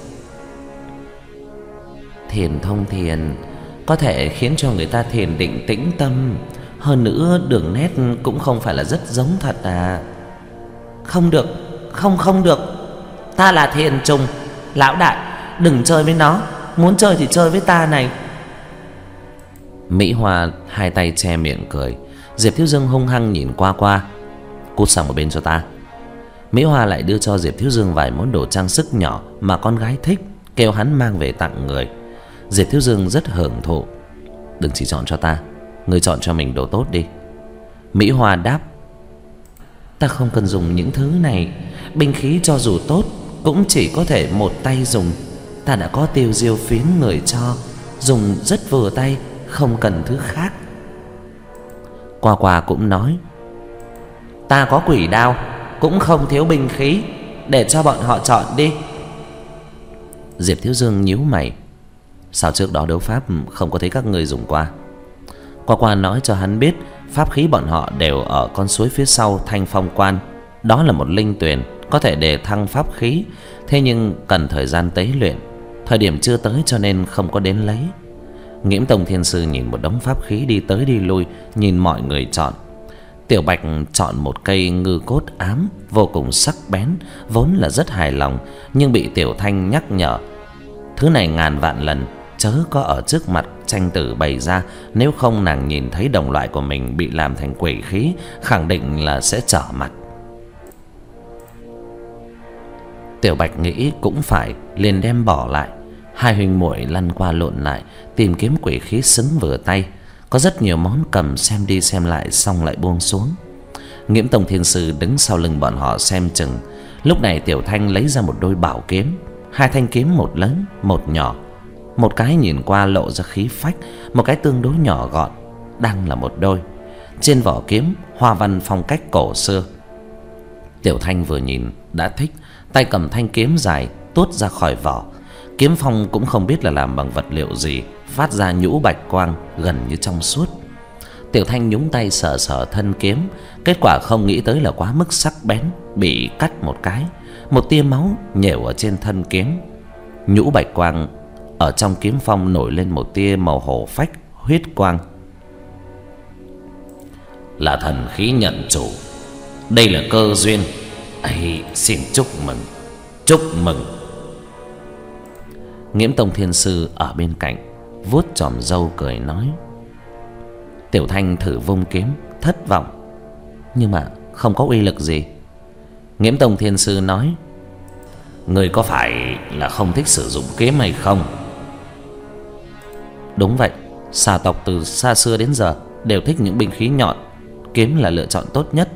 Thiền thông thiền có thể khiến cho người ta thiền định tĩnh tâm, hơn nữa đường nét cũng không phải là rất giống thật à. Không được, không không được, ta là thiền trùng, lão đại đừng chơi với nó, muốn chơi thì chơi với ta này. Mỹ Hoa hai tay che miệng cười. Diệp Thiếu Dương hung hăng nhìn qua qua. Cút sang một bên cho ta. Mỹ Hoa lại đưa cho Diệp Thiếu Dương vài món đồ trang sức nhỏ mà con gái thích, kêu hắn mang về tặng người. Diệp Thiếu Dương rất hưởng thụ. Đừng chỉ chọn cho ta, ngươi chọn cho mình đồ tốt đi. Mỹ Hoa đáp. Ta không cần dùng những thứ này. Binh khí cho dù tốt cũng chỉ có thể một tay dùng. Ta đã có tiêu diêu phiến người cho, dùng rất vừa tay, không cần thứ khác. Qua Qua cũng nói. Ta có quỷ đao, cũng không thiếu binh khí, để cho bọn họ chọn đi. Diệp Thiếu Dương nhíu mày. Sao trước đó đấu pháp không có thấy các ngươi dùng qua? Qua Qua nói cho hắn biết pháp khí bọn họ đều ở con suối phía sau Thanh Phong Quan. Đó là một linh tuyền, có thể đề thăng pháp khí, thế nhưng cần thời gian tế luyện. Thời điểm chưa tới cho nên không có đến lấy. Nghiễm Tông Thiên Sư nhìn một đống pháp khí đi tới đi lui, nhìn mọi người chọn. Tiểu Bạch chọn một cây ngư cốt ám vô cùng sắc bén, vốn là rất hài lòng, nhưng bị Tiểu Thanh nhắc nhở. Thứ này ngàn vạn lần chớ có ở trước mặt tranh tử bày ra, nếu không nàng nhìn thấy đồng loại của mình bị làm thành quỷ khí, khẳng định là sẽ trở mặt. Tiểu Bạch nghĩ cũng phải, liền đem bỏ lại. Hai huynh muội lăn qua lộn lại tìm kiếm quỷ khí xứng vừa tay. Có rất nhiều món cầm xem đi xem lại, xong lại buông xuống. Nghiễm Tông Thiên Sư đứng sau lưng bọn họ xem chừng. Lúc này Tiểu Thanh lấy ra một đôi bảo kiếm. Hai thanh kiếm, một lớn một nhỏ. Một cái nhìn qua lộ ra khí phách, một cái tương đối nhỏ gọn, đang là một đôi. Trên vỏ kiếm hoa văn phong cách cổ xưa. Tiểu Thanh vừa nhìn đã thích, tay cầm thanh kiếm dài tuốt ra khỏi vỏ. Kiếm phong cũng không biết là làm bằng vật liệu gì, phát ra nhũ bạch quang gần như trong suốt. Tiểu Thanh nhúng tay sờ sờ thân kiếm, kết quả không nghĩ tới là quá mức sắc bén, bị cắt một cái, một tia máu nhểu ở trên thân kiếm. Nhũ bạch quang ở trong kiếm phong nổi lên một tia màu hổ phách huyết quang. Là thần khí nhận chủ, đây là cơ duyên. Ấy, xin chúc mừng, chúc mừng. Nghiễm Tông Thiên Sư ở bên cạnh vuốt chòm râu cười nói. Tiểu Thanh thử vung kiếm, thất vọng, nhưng mà không có uy lực gì. Nghiễm Tông Thiên Sư nói. Người có phải là không thích sử dụng kiếm hay không? Đúng vậy, xà tộc từ xa xưa đến giờ đều thích những binh khí nhọn, kiếm là lựa chọn tốt nhất.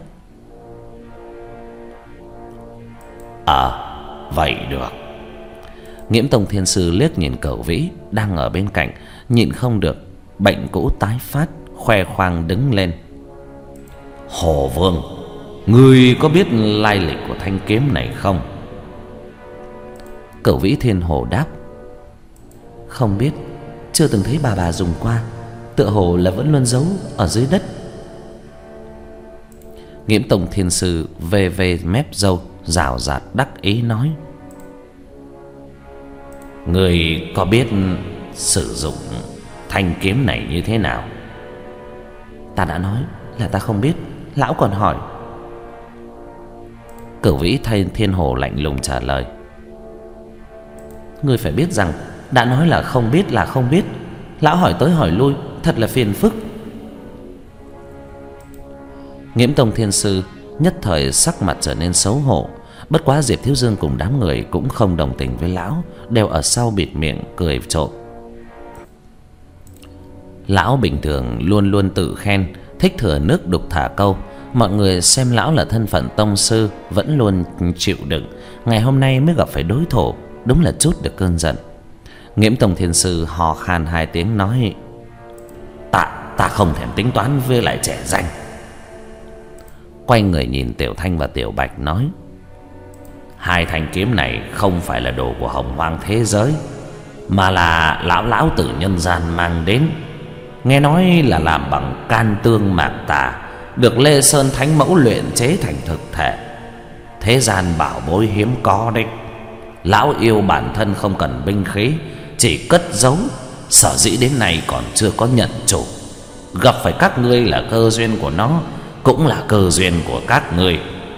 À, vậy được. Nghiễm Tông Thiên Sư liếc nhìn Cẩu Vĩ đang ở bên cạnh, nhịn không được, bệnh cũ tái phát, khoe khoang đứng lên. Hồ Vương, ngươi có biết lai lịch của thanh kiếm này không? Cẩu Vĩ Thiên Hồ đáp. Không biết, chưa từng thấy bà bà dùng qua, tựa hồ là vẫn luôn giấu ở dưới đất. Nghiễm Tông Thiên Sư về về mép râu, rào rạt đắc ý nói. Người có biết sử dụng thanh kiếm này như thế nào? Ta đã nói là ta không biết, lão còn hỏi. Cửu Vĩ thay Thiên Hồ lạnh lùng trả lời. Ngươi phải biết rằng đã nói là không biết là không biết, lão hỏi tới hỏi lui, thật là phiền phức. Nghiễm Tông Thiên Sư nhất thời sắc mặt trở nên xấu hổ. Bất quá Diệp Thiếu Dương cùng đám người cũng không đồng tình với lão, đều ở sau bịt miệng cười trộm. Lão bình thường luôn luôn tự khen, thích thừa nước đục thả câu. Mọi người xem lão là thân phận tông sư, vẫn luôn chịu đựng. Ngày hôm nay mới gặp phải đối thủ, đúng là chút được cơn giận. Nghiễm Tông Thiên Sư hò khan hai tiếng nói. Ta, ta không thèm tính toán với lại trẻ danh. Quay người nhìn Tiểu Thanh và Tiểu Bạch nói. Hai thanh kiếm này không phải là đồ của Hồng Hoang thế giới, mà là lão lão từ nhân gian mang đến. Nghe nói là làm bằng can tương mạc tà, được Lê Sơn Thánh Mẫu luyện chế thành thực thể. Thế gian bảo bối hiếm có đấy. Lão yêu bản thân không cần binh khí, chỉ cất giấu, sở dĩ đến nay còn chưa có nhận chủ. Gặp phải các ngươi là cơ duyên của nó, cũng là cơ duyên của các ngươi.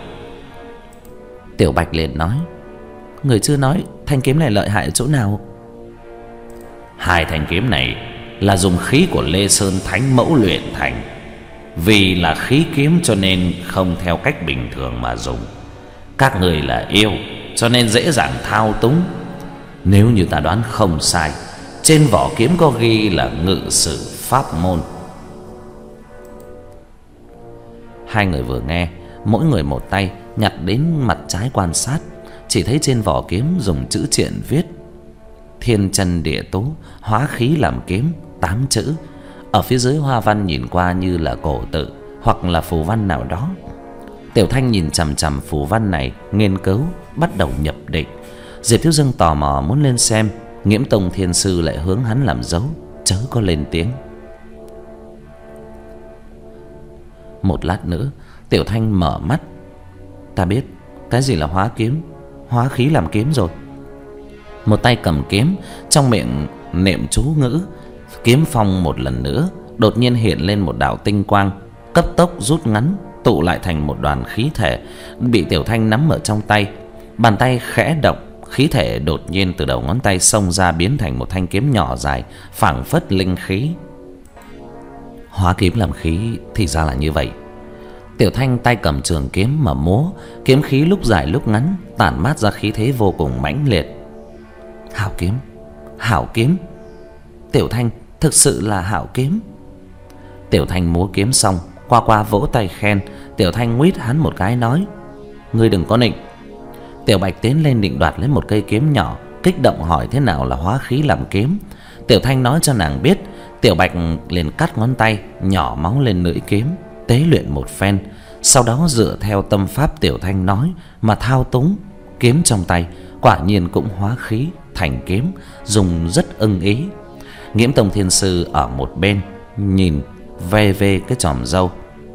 Tiểu Bạch liền nói. Người chưa nói thanh kiếm này lợi hại ở chỗ nào? Hai thanh kiếm này là dùng khí của Lê Sơn Thánh Mẫu luyện thành. Vì là khí kiếm cho nên không theo cách bình thường mà dùng. Các người là yêu cho nên dễ dàng thao túng. Nếu như ta đoán không sai, trên vỏ kiếm có ghi là ngự sử pháp môn. Hai người vừa nghe, mỗi người một tay nhặt đến mặt trái quan sát. Chỉ thấy trên vỏ kiếm dùng chữ triện viết: Thiên chân địa tú, hóa khí làm kiếm, tám chữ. Ở phía dưới hoa văn nhìn qua như là cổ tự hoặc là phù văn nào đó. Tiểu Thanh nhìn chằm chằm phù văn này, nghiên cứu, bắt đầu nhập định. Diệp Thiếu Dương tò mò muốn lên xem, Nghiễm Tông Thiên Sư lại hướng hắn làm dấu, chớ có lên tiếng. Một lát nữa, Tiểu Thanh mở mắt. Ta biết cái gì là hóa kiếm, hóa khí làm kiếm rồi. Một tay cầm kiếm, trong miệng niệm chú ngữ. Kiếm phong một lần nữa đột nhiên hiện lên một đạo tinh quang, cấp tốc rút ngắn, tụ lại thành một đoàn khí thể, bị Tiểu Thanh nắm ở trong tay. Bàn tay khẽ động, khí thể đột nhiên từ đầu ngón tay xông ra, biến thành một thanh kiếm nhỏ dài, phảng phất linh khí. Hóa kiếm làm khí thì ra là như vậy. Tiểu Thanh tay cầm trường kiếm mà múa, kiếm khí lúc dài lúc ngắn, tản mát ra khí thế vô cùng mãnh liệt. Hảo kiếm, hảo kiếm. Tiểu Thanh thực sự là hảo kiếm. Tiểu Thanh múa kiếm xong, qua qua vỗ tay khen. Tiểu Thanh nguýt hắn một cái nói: Ngươi đừng có nịnh. Tiểu Bạch tiến lên định đoạt lấy một cây kiếm nhỏ, kích động hỏi thế nào là hóa khí làm kiếm. Tiểu Thanh nói cho nàng biết. Tiểu Bạch liền cắt ngón tay, nhỏ máu lên lưỡi kiếm, tế luyện một phen. Sau đó dựa theo tâm pháp Tiểu Thanh nói mà thao túng kiếm trong tay, quả nhiên cũng hóa khí thành kiếm, dùng rất ưng ý. Nghiễm Tông Thiên Sư ở một bên nhìn ve ve cái chòm râu.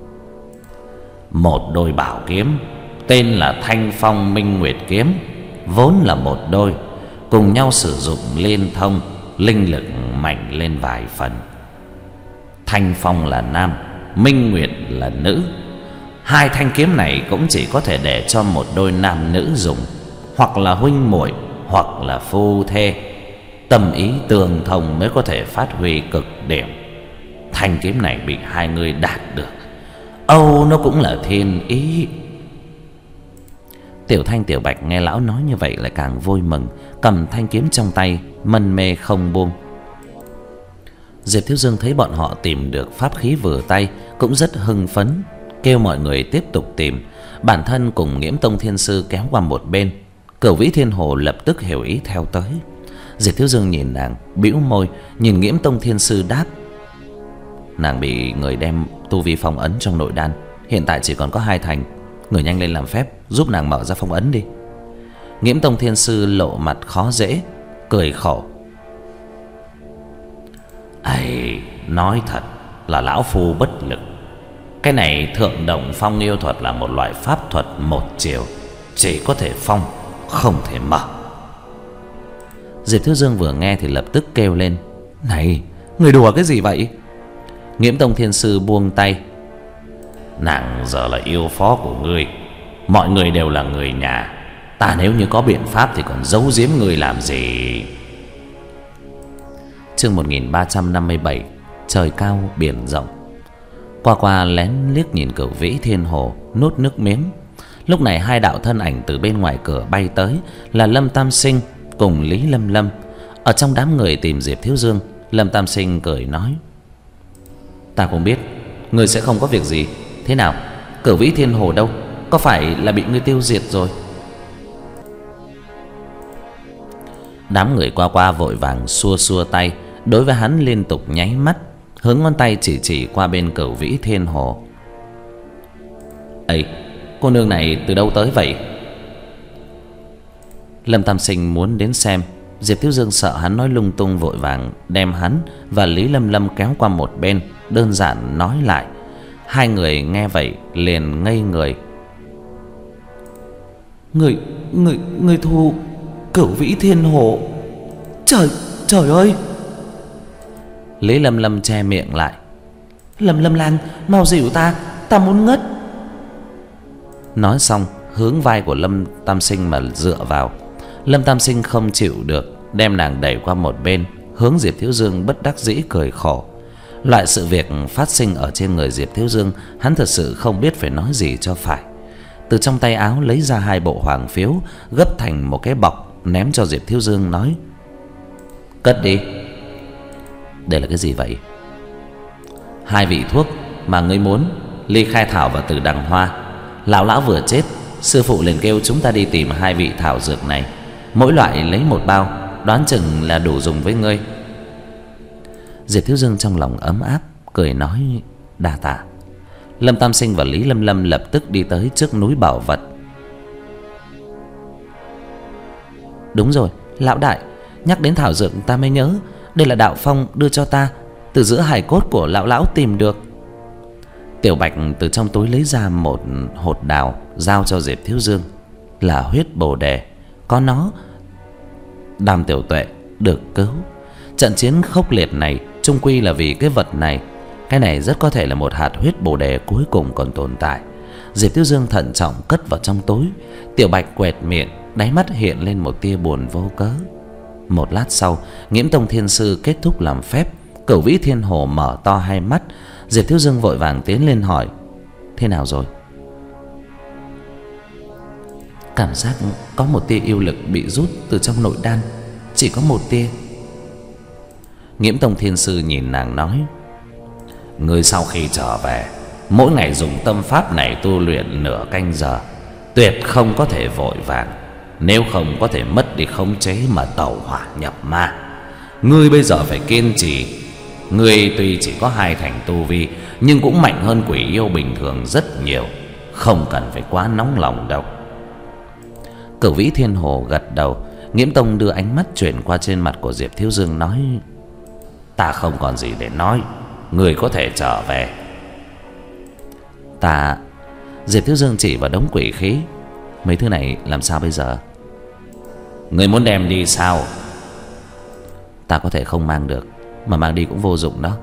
Một đôi bảo kiếm tên là Thanh Phong Minh Nguyệt kiếm, vốn là một đôi, cùng nhau sử dụng liên thông, linh lực mạnh lên vài phần. Thanh Phong là nam, Minh Nguyệt là nữ. Hai thanh kiếm này cũng chỉ có thể để cho một đôi nam nữ dùng, hoặc là huynh muội, hoặc là phu thê. Tâm ý tương thông mới có thể phát huy cực điểm. Thanh kiếm này bị hai người đạt được, âu nó cũng là thiên ý. Tiểu Thanh Tiểu Bạch nghe lão nói như vậy lại càng vui mừng, cầm thanh kiếm trong tay mân mê không buông. Diệp Thiếu Dương thấy bọn họ tìm được pháp khí vừa tay cũng rất hưng phấn, kêu mọi người tiếp tục tìm. Bản thân cùng Nghiễm Tông Thiên Sư kéo qua một bên. Cửu Vĩ Thiên Hồ lập tức hiểu ý theo tới. Diệp Thiếu Dương nhìn nàng, bĩu môi, nhìn Nghiễm Tông Thiên Sư đáp: Nàng bị người đem tu vi phong ấn trong nội đan, hiện tại chỉ còn có hai thành. Người nhanh lên làm phép giúp nàng mở ra phong ấn đi. Nghiễm Tông Thiên Sư lộ mặt khó dễ, cười khổ: Ây, nói thật là lão phu bất lực. Cái này thượng động phong yêu thuật là một loại pháp thuật một chiều, chỉ có thể phong, không thể mở. Diệp Thiếu Dương vừa nghe thì lập tức kêu lên: Này, người đùa cái gì vậy? Nghiễm Tông Thiên Sư buông tay: Nàng giờ là yêu phó của ngươi, mọi người đều là người nhà. Ta nếu như có biện pháp thì còn giấu giếm người làm gì? Chương một nghìn ba trăm năm mươi bảy. Trời cao biển rộng. Qua qua lén liếc nhìn Cửu Vĩ Thiên Hồ, nuốt nước miếng. Lúc này hai đạo thân ảnh từ bên ngoài cửa bay tới, là Lâm Tam Sinh cùng Lý Lâm Lâm. Ở trong đám người tìm Diệp Thiếu Dương, Lâm Tam Sinh cười nói: Ta cũng biết người sẽ không có việc gì. Thế nào, Cửu Vĩ Thiên Hồ đâu? Có phải là bị ngươi tiêu diệt rồi? Đám người qua qua vội vàng xua xua tay, đối với hắn liên tục nháy mắt, hướng ngón tay chỉ chỉ qua bên Cửu Vĩ Thiên Hồ. Ây, cô nương này từ đâu tới vậy? Lâm Tam Sinh muốn đến xem. Diệp Thiếu Dương sợ hắn nói lung tung, vội vàng đem hắn và Lý Lâm Lâm kéo qua một bên, đơn giản nói lại. Hai người nghe vậy liền ngây người. Người, người, người thu Cửu Vĩ Thiên Hồ? Trời, trời ơi! Lý Lâm Lâm che miệng lại. Lâm Lâm Lang, mau dịu ta, ta muốn ngất. Nói xong hướng vai của Lâm Tam Sinh mà dựa vào. Lâm Tam Sinh không chịu được, đem nàng đẩy qua một bên, hướng Diệp Thiếu Dương bất đắc dĩ cười khổ. Loại sự việc phát sinh ở trên người Diệp Thiếu Dương, hắn thật sự không biết phải nói gì cho phải. Từ trong tay áo lấy ra hai bộ hoàng phiếu, gấp thành một cái bọc ném cho Diệp Thiếu Dương, nói: "Cất đi." "Đây là cái gì vậy?" "Hai vị thuốc mà ngươi muốn, ly khai thảo và tử đằng hoa. Lão lão vừa chết, sư phụ liền kêu chúng ta đi tìm hai vị thảo dược này, mỗi loại lấy một bao, đoán chừng là đủ dùng với ngươi." Diệp Thiếu Dương trong lòng ấm áp, cười nói: "Đa tạ." Lâm Tam Sinh và Lý Lâm Lâm lập tức đi tới trước núi bảo vật. "Đúng rồi, lão đại, nhắc đến thảo dược ta mới nhớ, đây là Đạo Phong đưa cho ta, từ giữa hài cốt của lão lão tìm được." Tiểu Bạch từ trong túi lấy ra một hột đào, giao cho Diệp Thiếu Dương. Là huyết bồ đề, có nó Đàm Tiểu Tuệ được cứu. Trận chiến khốc liệt này chung quy là vì cái vật này. Cái này rất có thể là một hạt huyết bồ đề cuối cùng còn tồn tại. Diệp Thiếu Dương thận trọng cất vào trong túi. Tiểu Bạch quẹt miệng, đáy mắt hiện lên một tia buồn vô cớ. Một lát sau, Nghiễm Tông Thiên Sư kết thúc làm phép. Cửu Vĩ Thiên Hồ mở to hai mắt. Diệp Thiếu Dương vội vàng tiến lên hỏi: "Thế nào rồi?" "Cảm giác có một tia yêu lực bị rút từ trong nội đan, chỉ có một tia." Nghiễm Tông Thiên Sư nhìn nàng nói: "Ngươi sau khi trở về, mỗi ngày dùng tâm pháp này tu luyện nửa canh giờ, tuyệt không có thể vội vàng, nếu không có thể mất đi khống chế mà tẩu hỏa nhập ma. Ngươi bây giờ phải kiên trì. Ngươi tuy chỉ có hai thành tu vi, nhưng cũng mạnh hơn quỷ yêu bình thường rất nhiều, không cần phải quá nóng lòng đâu." Cửu Vĩ Thiên Hồ gật đầu. Nghiễm Tông đưa ánh mắt chuyển qua trên mặt của Diệp Thiếu Dương, nói: "Ta không còn gì để nói, người có thể trở về." "Ta..." Diệp Thiếu Dương chỉ vào đống quỷ khí: "Mấy thứ này làm sao bây giờ?" "Người muốn đem đi sao?" "Ta có thể không mang được, mà mang đi cũng vô dụng đó."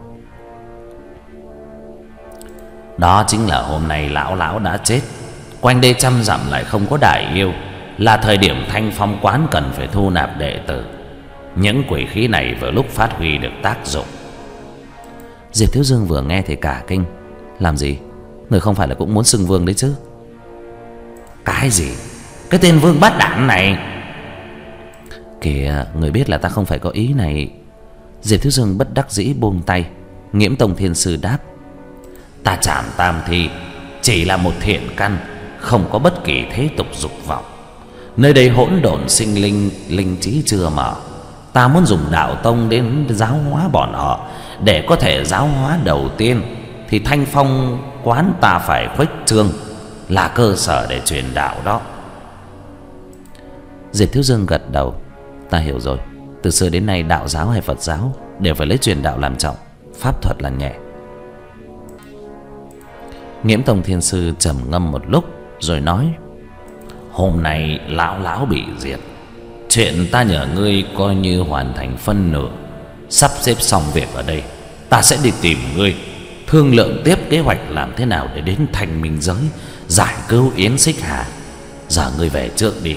"Đó chính là hôm nay lão lão đã chết, quanh đây trăm dặm lại không có đại yêu, là thời điểm Thanh Phong quán cần phải thu nạp đệ tử. Những quỷ khí này vừa lúc phát huy được tác dụng." Diệp Thiếu Dương vừa nghe thì cả kinh. "Làm gì? Người không phải là cũng muốn xưng vương đấy chứ?" "Cái gì? Cái tên vương bát đản này!" "Kìa, người biết là ta không phải có ý này." Diệp Thiếu Dương bất đắc dĩ buông tay. Nghiễm Tông Thiên Sư đáp: "Ta Trảm Tam Thi chỉ là một thiện căn, không có bất kỳ thế tục dục vọng. Nơi đây hỗn độn sinh linh, linh trí chưa mở. Ta muốn dùng đạo tông đến giáo hóa bọn họ. Để có thể giáo hóa đầu tiên thì Thanh Phong quán ta phải khuếch trương, là cơ sở để truyền đạo đó." Diệp Thiếu Dương gật đầu: "Ta hiểu rồi. Từ xưa đến nay đạo giáo hay Phật giáo đều phải lấy truyền đạo làm trọng, pháp thuật là nhẹ." Nghiễm Tông Thiên Sư trầm ngâm một lúc rồi nói: "Hôm nay lão lão bị diệt, chuyện ta nhờ ngươi coi như hoàn thành phân nửa. Sắp xếp xong việc ở đây, ta sẽ đi tìm ngươi, thương lượng tiếp kế hoạch làm thế nào để đến Thanh Minh Giới giải cứu Yến Xích Hà. Giờ ngươi về trước đi."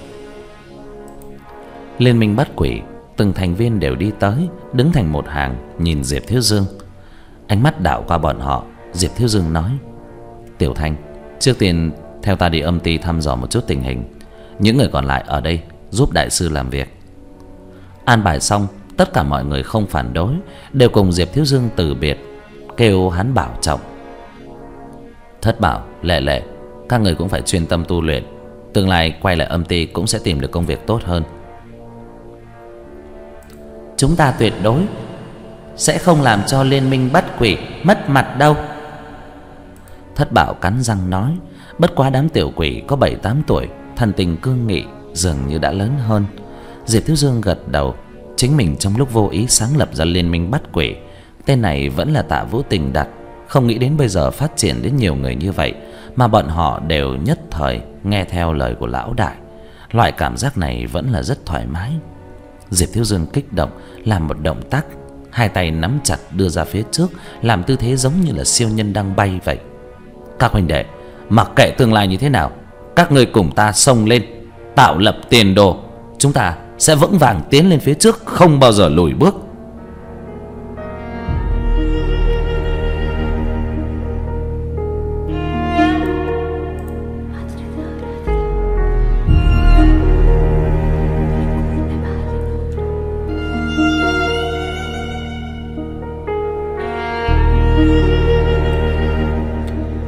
Liên minh bắt quỷ, từng thành viên đều đi tới, đứng thành một hàng nhìn Diệp Thiếu Dương. Ánh mắt đảo qua bọn họ, Diệp Thiếu Dương nói: "Tiểu Thanh, trước tiên theo ta đi âm ty thăm dò một chút tình hình. Những người còn lại ở đây giúp đại sư làm việc." An bài xong, tất cả mọi người không phản đối, đều cùng Diệp Thiếu Dương từ biệt, kêu hắn bảo trọng. "Thất Bảo, Lệ Lệ, các người cũng phải chuyên tâm tu luyện, tương lai quay lại âm ty cũng sẽ tìm được công việc tốt hơn." "Chúng ta tuyệt đối sẽ không làm cho liên minh bắt quỷ mất mặt đâu." Thất Bảo cắn răng nói. Bất quá đám tiểu quỷ có bảy tám tuổi, thần tình cương nghị, dường như đã lớn hơn. Diệp Thiếu Dương gật đầu. Chính mình trong lúc vô ý sáng lập ra liên minh bắt quỷ. Tên này vẫn là Tạ Vũ Tình đặt. Không nghĩ đến bây giờ phát triển đến nhiều người như vậy, mà bọn họ đều nhất thời nghe theo lời của lão đại. Loại cảm giác này vẫn là rất thoải mái. Diệp Thiếu Dương kích động, làm một động tác, hai tay nắm chặt đưa ra phía trước, làm tư thế giống như là siêu nhân đang bay vậy. "Các huynh đệ, mặc kệ tương lai như thế nào, các ngươi cùng ta xông lên, tạo lập tiền đồ. Chúng ta sẽ vững vàng tiến lên phía trước, không bao giờ lùi bước."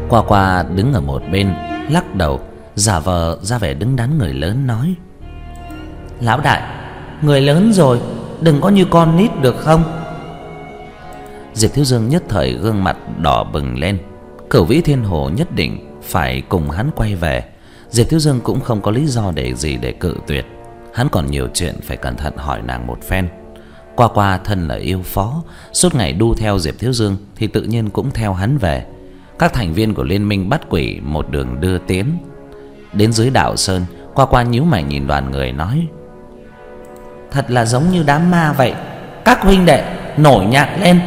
Qua Qua đứng ở một bên lắc đầu, giả vờ ra vẻ đứng đắn người lớn nói: Lão đại, người lớn rồi, đừng có như con nít được không? Diệp Thiếu Dương nhất thời gương mặt đỏ bừng lên. Cửu Vĩ Thiên Hồ nhất định phải cùng hắn quay về. Diệp Thiếu Dương cũng không có lý do để gì để cự tuyệt. Hắn còn nhiều chuyện phải cẩn thận hỏi nàng một phen. Qua Qua thân là yêu phó, suốt ngày đu theo Diệp Thiếu Dương thì tự nhiên cũng theo hắn về. Các thành viên của liên minh bắt quỷ một đường đưa tiến. Đến dưới đạo sơn, Qua Qua nhíu mày nhìn đoàn người nói: Thật là giống như đám ma vậy. Các huynh đệ nổi nhạc lên.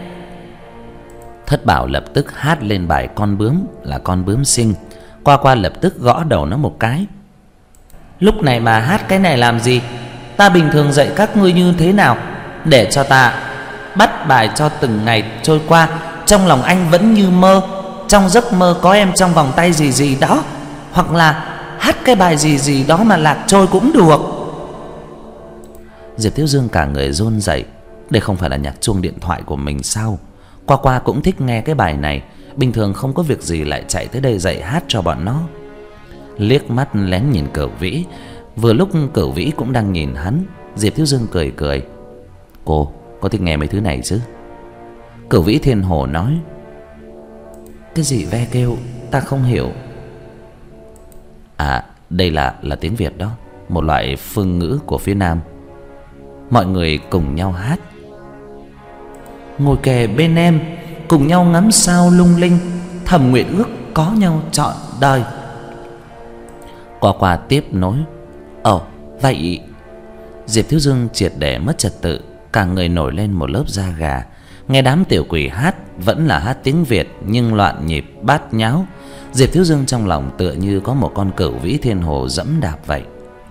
Thất Bảo lập tức hát lên bài Con Bướm là con bướm xinh. Qua Qua lập tức gõ đầu nó một cái: Lúc này mà hát cái này làm gì? Ta bình thường dạy các ngươi như thế nào? Để cho ta bắt bài cho từng ngày trôi qua, trong lòng anh vẫn như mơ. Trong giấc mơ có em trong vòng tay gì gì đó, hoặc là hát cái bài gì gì đó mà lạc trôi cũng được. Diệp Thiếu Dương cả người run rẩy. Đây không phải là nhạc chuông điện thoại của mình sao? Qua Qua cũng thích nghe cái bài này, bình thường không có việc gì lại chạy tới đây dạy hát cho bọn nó. Liếc mắt lén nhìn Cửu Vĩ, vừa lúc Cửu Vĩ cũng đang nhìn hắn. Diệp Thiếu Dương cười cười: Cô có thích nghe mấy thứ này chứ? Cửu Vĩ Thiên Hồ nói: Cái gì ve kêu ta không hiểu. À, đây là là tiếng Việt đó, một loại phương ngữ của phía Nam. Mọi người cùng nhau hát: Ngồi kề bên em, cùng nhau ngắm sao lung linh, thầm nguyện ước có nhau trọn đời. Qua Qua tiếp nối: Ồ, vậy. Diệp Thiếu Dương triệt để mất trật tự, cả người nổi lên một lớp da gà. Nghe đám tiểu quỷ hát vẫn là hát tiếng Việt nhưng loạn nhịp bát nháo. Diệp Thiếu Dương trong lòng tựa như có một con Cửu Vĩ Thiên Hồ dẫm đạp vậy.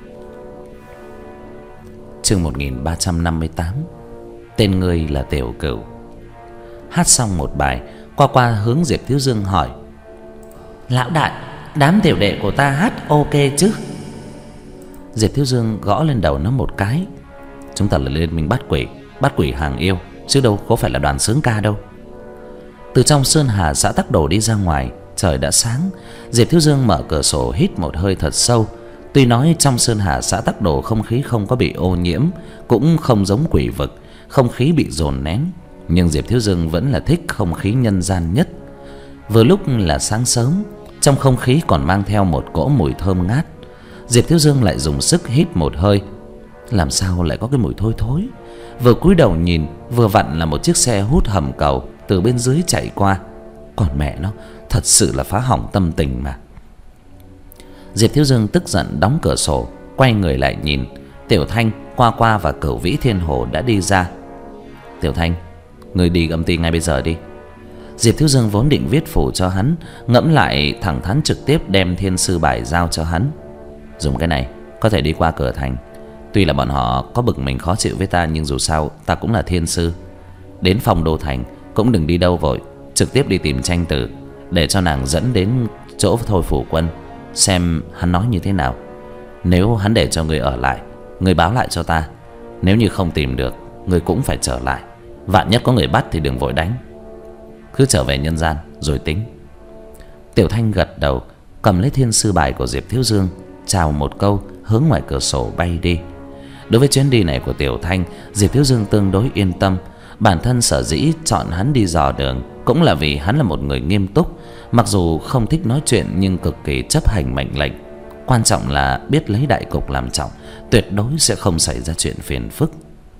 Chương một nghìn ba trăm năm mươi tám. Tên ngươi là Tiểu Cửu. Hát xong một bài, Qua Qua hướng Diệp Thiếu Dương hỏi: Lão đại, đám tiểu đệ của ta hát ok chứ? Diệp Thiếu Dương gõ lên đầu nó một cái: Chúng ta là liên minh bắt quỷ, bắt quỷ hàng yêu, chứ đâu có phải là đoàn xướng ca đâu. Từ trong sơn hà xã Tắc Đồ đi ra ngoài, trời đã sáng. Diệp Thiếu Dương mở cửa sổ hít một hơi thật sâu. Tuy nói trong sơn hà xã Tắc Đồ không khí không có bị ô nhiễm, cũng không giống quỷ vực, không khí bị dồn nén, nhưng Diệp Thiếu Dương vẫn là thích không khí nhân gian nhất. Vừa lúc là sáng sớm, trong không khí còn mang theo một cỗ mùi thơm ngát. Diệp Thiếu Dương lại dùng sức hít một hơi. Làm sao lại có cái mùi thối thối? Vừa cúi đầu nhìn, vừa vặn là một chiếc xe hút hầm cầu từ bên dưới chạy qua. Còn mẹ nó, thật sự là phá hỏng tâm tình mà. Diệp Thiếu Dương tức giận đóng cửa sổ, quay người lại nhìn. Tiểu Thanh, Qua Qua và Cửu Vĩ Thiên Hồ đã đi ra. Tiểu Thanh, người đi âm ty ngay bây giờ đi. Diệp Thiếu Dương vốn định viết phủ cho hắn, ngẫm lại thẳng thắn trực tiếp đem thiên sư bài giao cho hắn. Dùng cái này có thể đi qua cửa thành. Tuy là bọn họ có bực mình khó chịu với ta, nhưng dù sao ta cũng là thiên sư. Đến Phong Đô Thành cũng đừng đi đâu vội, trực tiếp đi tìm Tranh Tử, để cho nàng dẫn đến chỗ Thôi Phủ Quân, xem hắn nói như thế nào. Nếu hắn để cho người ở lại, người báo lại cho ta. Nếu như không tìm được, người cũng phải trở lại. Vạn nhất có người bắt thì đừng vội đánh, cứ trở về nhân gian rồi tính. Tiểu Thanh gật đầu, cầm lấy thiên sư bài của Diệp Thiếu Dương, chào một câu, hướng ngoài cửa sổ bay đi. Đối với chuyến đi này của Tiểu Thanh, Diệp Thiếu Dương tương đối yên tâm. Bản thân sở dĩ chọn hắn đi dò đường cũng là vì hắn là một người nghiêm túc. Mặc dù không thích nói chuyện nhưng cực kỳ chấp hành mệnh lệnh. Quan trọng là biết lấy đại cục làm trọng, tuyệt đối sẽ không xảy ra chuyện phiền phức.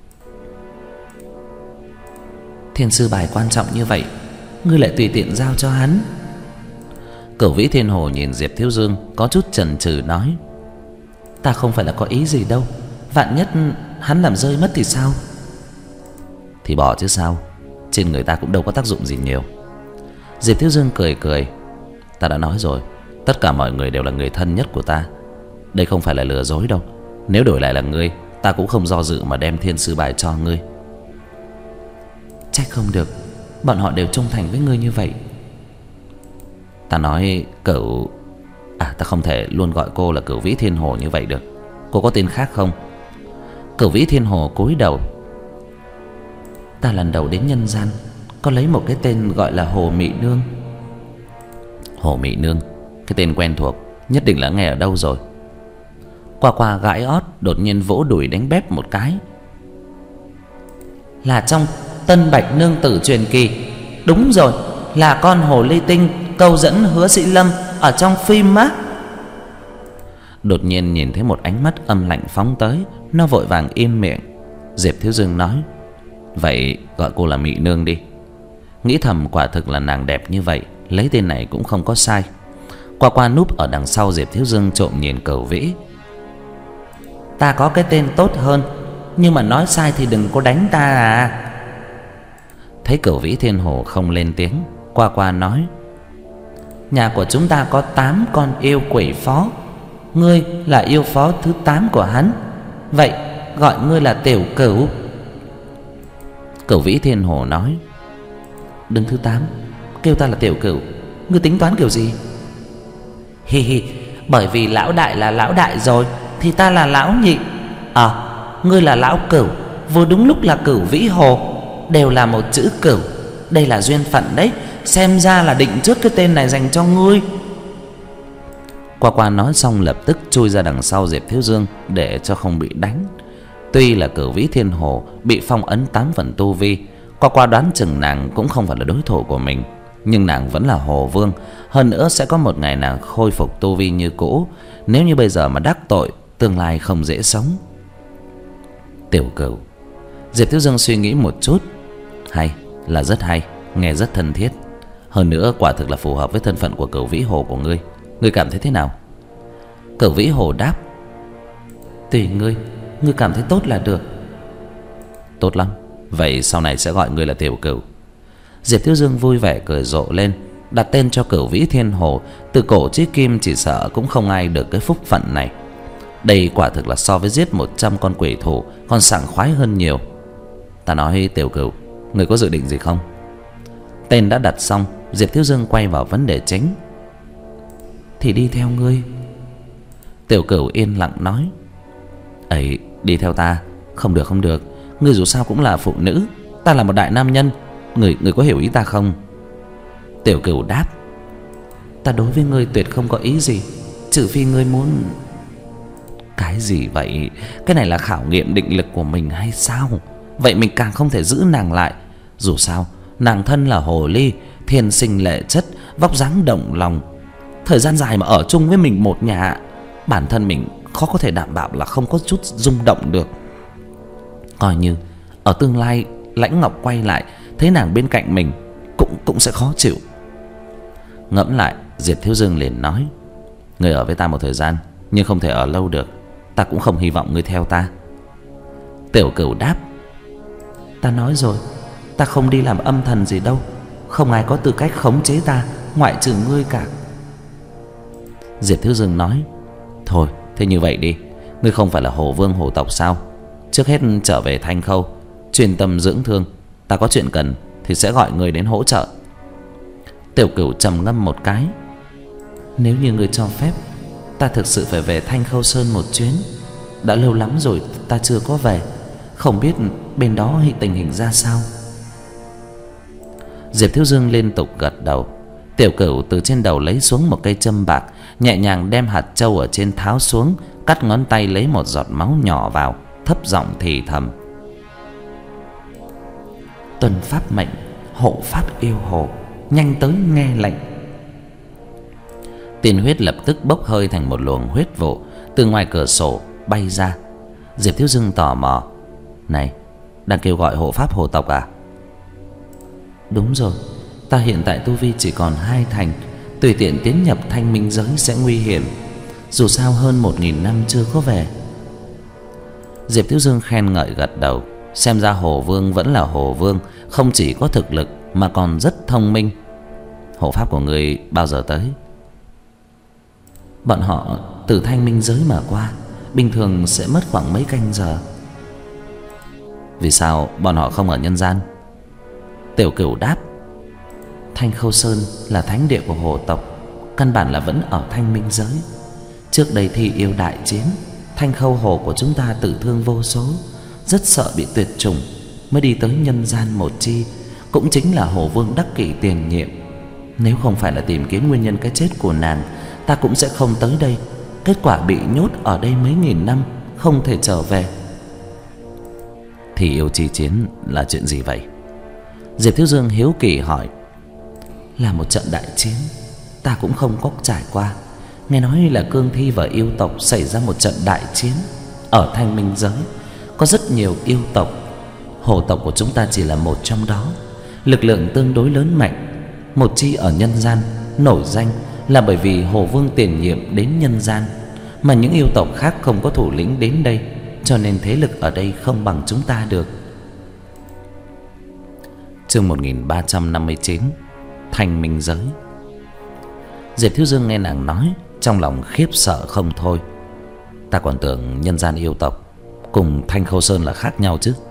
Thiên sư bài quan trọng như vậy, ngươi lại tùy tiện giao cho hắn? Cửu Vĩ Thiên Hồ nhìn Diệp Thiếu Dương có chút chần chừ nói: Ta không phải là có ý gì đâu, vạn nhất hắn làm rơi mất thì sao? Thì bỏ chứ sao, trên người ta cũng đâu có tác dụng gì nhiều. Diệp Thiếu Dương cười cười: Ta đã nói rồi, tất cả mọi người đều là người thân nhất của ta. Đây không phải là lừa dối đâu. Nếu đổi lại là ngươi, ta cũng không do dự mà đem thiên sư bài cho ngươi. Trách không được, bọn họ đều trung thành với ngươi như vậy. Ta nói Cửu... À, ta không thể luôn gọi cô là Cửu Vĩ Thiên Hồ như vậy được. Cô có tên khác không? Cửu Vĩ Thiên Hồ cúi đầu: Ta lần đầu đến nhân gian, có lấy một cái tên gọi là Hồ Mị Nương. Hồ Mị Nương, cái tên quen thuộc, nhất định là nghe ở đâu rồi. Qua Qua gãi ót, đột nhiên vỗ đùi đánh bép một cái. Là trong Tân Bạch Nương Tử truyền kỳ. Đúng rồi, là con hồ ly tinh câu dẫn Hứa Sĩ Lâm ở trong phim á. Đột nhiên nhìn thấy một ánh mắt âm lạnh phóng tới, nó vội vàng im miệng. Diệp Thiếu Dương nói: vậy gọi cô là Mị Nương đi. Nghĩ thầm quả thực là nàng đẹp như vậy, lấy tên này cũng không có sai. Qua Qua núp ở đằng sau Diệp Thiếu Dương trộm nhìn Cửu Vĩ. Ta có cái tên tốt hơn, nhưng mà nói sai thì đừng có đánh ta à. Thấy Cửu Vĩ Thiên Hồ không lên tiếng, Qua Qua nói: nhà của chúng ta có tám con yêu quỷ phó, ngươi là yêu phó thứ tám của hắn, vậy gọi ngươi là Tiểu Cửu. Cửu Vĩ Thiên Hồ nói: đứng thứ tám, kêu ta là Tiểu Cửu, ngươi tính toán kiểu gì? Hi hi, bởi vì lão đại là lão đại rồi thì ta là lão nhị. À, ngươi là lão Cửu, vừa đúng lúc là Cửu Vĩ Hồ, đều là một chữ Cửu. Đây là duyên phận đấy, xem ra là định trước cái tên này dành cho ngươi. Qua Qua nói xong lập tức chui ra đằng sau Diệp Thiếu Dương để cho không bị đánh. Tuy là Cửu Vĩ Thiên Hồ bị phong ấn tám phần tu vi, Qua Qua đoán chừng nàng cũng không phải là đối thủ của mình, nhưng nàng vẫn là Hồ Vương, hơn nữa sẽ có một ngày nàng khôi phục tu vi như cũ. Nếu như bây giờ mà đắc tội, tương lai không dễ sống. Tiểu Cửu. Diệp Thiếu Dương suy nghĩ một chút. Hay, là rất hay, nghe rất thân thiết. Hơn nữa quả thực là phù hợp với thân phận của Cửu Vĩ Hồ của ngươi. Ngươi cảm thấy thế nào? Cửu Vĩ Hồ đáp: tùy ngươi, ngươi cảm thấy tốt là được. Tốt lắm, vậy sau này sẽ gọi ngươi là Tiểu Cửu. Diệp Thiếu Dương vui vẻ cười rộ lên, đặt tên cho Cửu Vĩ Thiên Hồ. Từ cổ chí kim chỉ sợ cũng không ai được cái phúc phận này. Đây quả thực là so với giết một trăm con quỷ thủ còn sảng khoái hơn nhiều. Ta nói Tiểu Cửu, ngươi có dự định gì không? Tên đã đặt xong, Diệp Thiếu Dương quay vào vấn đề chính. Thì đi theo ngươi. Tiểu Cửu yên lặng nói: ấy, đi theo ta? Không được không được, ngươi dù sao cũng là phụ nữ, ta là một đại nam nhân. Ngươi ngươi có hiểu ý ta không? Tiểu Cửu đáp: ta đối với ngươi tuyệt không có ý gì, trừ phi ngươi muốn. Cái gì vậy? Cái này là khảo nghiệm định lực của mình hay sao? Vậy mình càng không thể giữ nàng lại. Dù sao nàng thân là hồ ly, thiên sinh lệ chất, vóc dáng động lòng. Thời gian dài mà ở chung với mình một nhà, bản thân mình khó có thể đảm bảo là không có chút rung động được. Coi như ở tương lai Lãnh Ngọc quay lại thấy nàng bên cạnh mình cũng cũng sẽ khó chịu. Ngẫm lại, Diệp Thiếu Dương liền nói: ngươi ở với ta một thời gian, nhưng không thể ở lâu được. Ta cũng không hy vọng ngươi theo ta. Tiểu Cửu đáp: ta nói rồi, ta không đi làm âm thần gì đâu, không ai có tư cách khống chế ta ngoại trừ ngươi cả. Diệp Thiếu Dương nói: thôi, thế như vậy đi, ngươi không phải là Hồ Vương hồ tộc sao? Trước hết trở về Thanh Khâu, chuyên tâm dưỡng thương. Ta có chuyện cần thì sẽ gọi ngươi đến hỗ trợ. Tiểu Cửu trầm ngâm một cái: nếu như ngươi cho phép, ta thực sự phải về Thanh Khâu Sơn một chuyến. Đã lâu lắm rồi ta chưa có về, không biết bên đó tình hình ra sao. Diệp Thiếu Dương liên tục gật đầu. Tiểu Cửu từ trên đầu lấy xuống một cây châm bạc, nhẹ nhàng đem hạt châu ở trên tháo xuống, cắt ngón tay lấy một giọt máu nhỏ vào, thấp giọng thì thầm: tuần pháp mệnh, hộ pháp yêu hồ, nhanh tới nghe lệnh. Tiên huyết lập tức bốc hơi thành một luồng huyết vụ từ ngoài cửa sổ bay ra. Diệp Thiếu Dương tò mò: này, đang kêu gọi hộ pháp hồ tộc à? Đúng rồi, ta hiện tại tu vi chỉ còn hai thành, tùy tiện tiến nhập thanh minh giới sẽ nguy hiểm. Dù sao hơn một nghìn năm chưa có về. Diệp Thiếu Dương khen ngợi gật đầu. Xem ra Hồ Vương vẫn là Hồ Vương, không chỉ có thực lực mà còn rất thông minh. Hộ pháp của người bao giờ tới? Bọn họ từ thanh minh giới mà qua, bình thường sẽ mất khoảng mấy canh giờ. Vì sao bọn họ không ở nhân gian? Tiểu Cửu đáp: Thanh Khâu Sơn là thánh địa của hồ tộc, căn bản là vẫn ở thanh minh giới. Trước đây thi yêu đại chiến, Thanh Khâu hồ của chúng ta tử thương vô số, rất sợ bị tuyệt chủng, mới đi tới nhân gian một chi, cũng chính là Hồ Vương đắc kỷ tiền nhiệm. Nếu không phải là tìm kiếm nguyên nhân cái chết của nàng, ta cũng sẽ không tới đây. Kết quả bị nhốt ở đây mấy nghìn năm, không thể trở về. Thì yêu chi chiến là chuyện gì vậy? Diệp Thiếu Dương hiếu kỳ hỏi. Là một trận đại chiến, ta cũng không có trải qua. Nghe nói là cương thi và yêu tộc xảy ra một trận đại chiến ở Thanh Minh giới. Có rất nhiều yêu tộc, hồ tộc của chúng ta chỉ là một trong đó. Lực lượng tương đối lớn mạnh. Một chi ở nhân gian nổi danh là bởi vì Hồ Vương tiền nhiệm đến nhân gian, mà những yêu tộc khác không có thủ lĩnh đến đây, cho nên thế lực ở đây không bằng chúng ta được. Chương một nghìn ba trăm năm mươi chín, Thanh Minh giới. Diệp Thiếu Dương nghe nàng nói, trong lòng khiếp sợ không thôi. Ta còn tưởng nhân gian yêu tộc cùng Thanh Khâu Sơn là khác nhau chứ.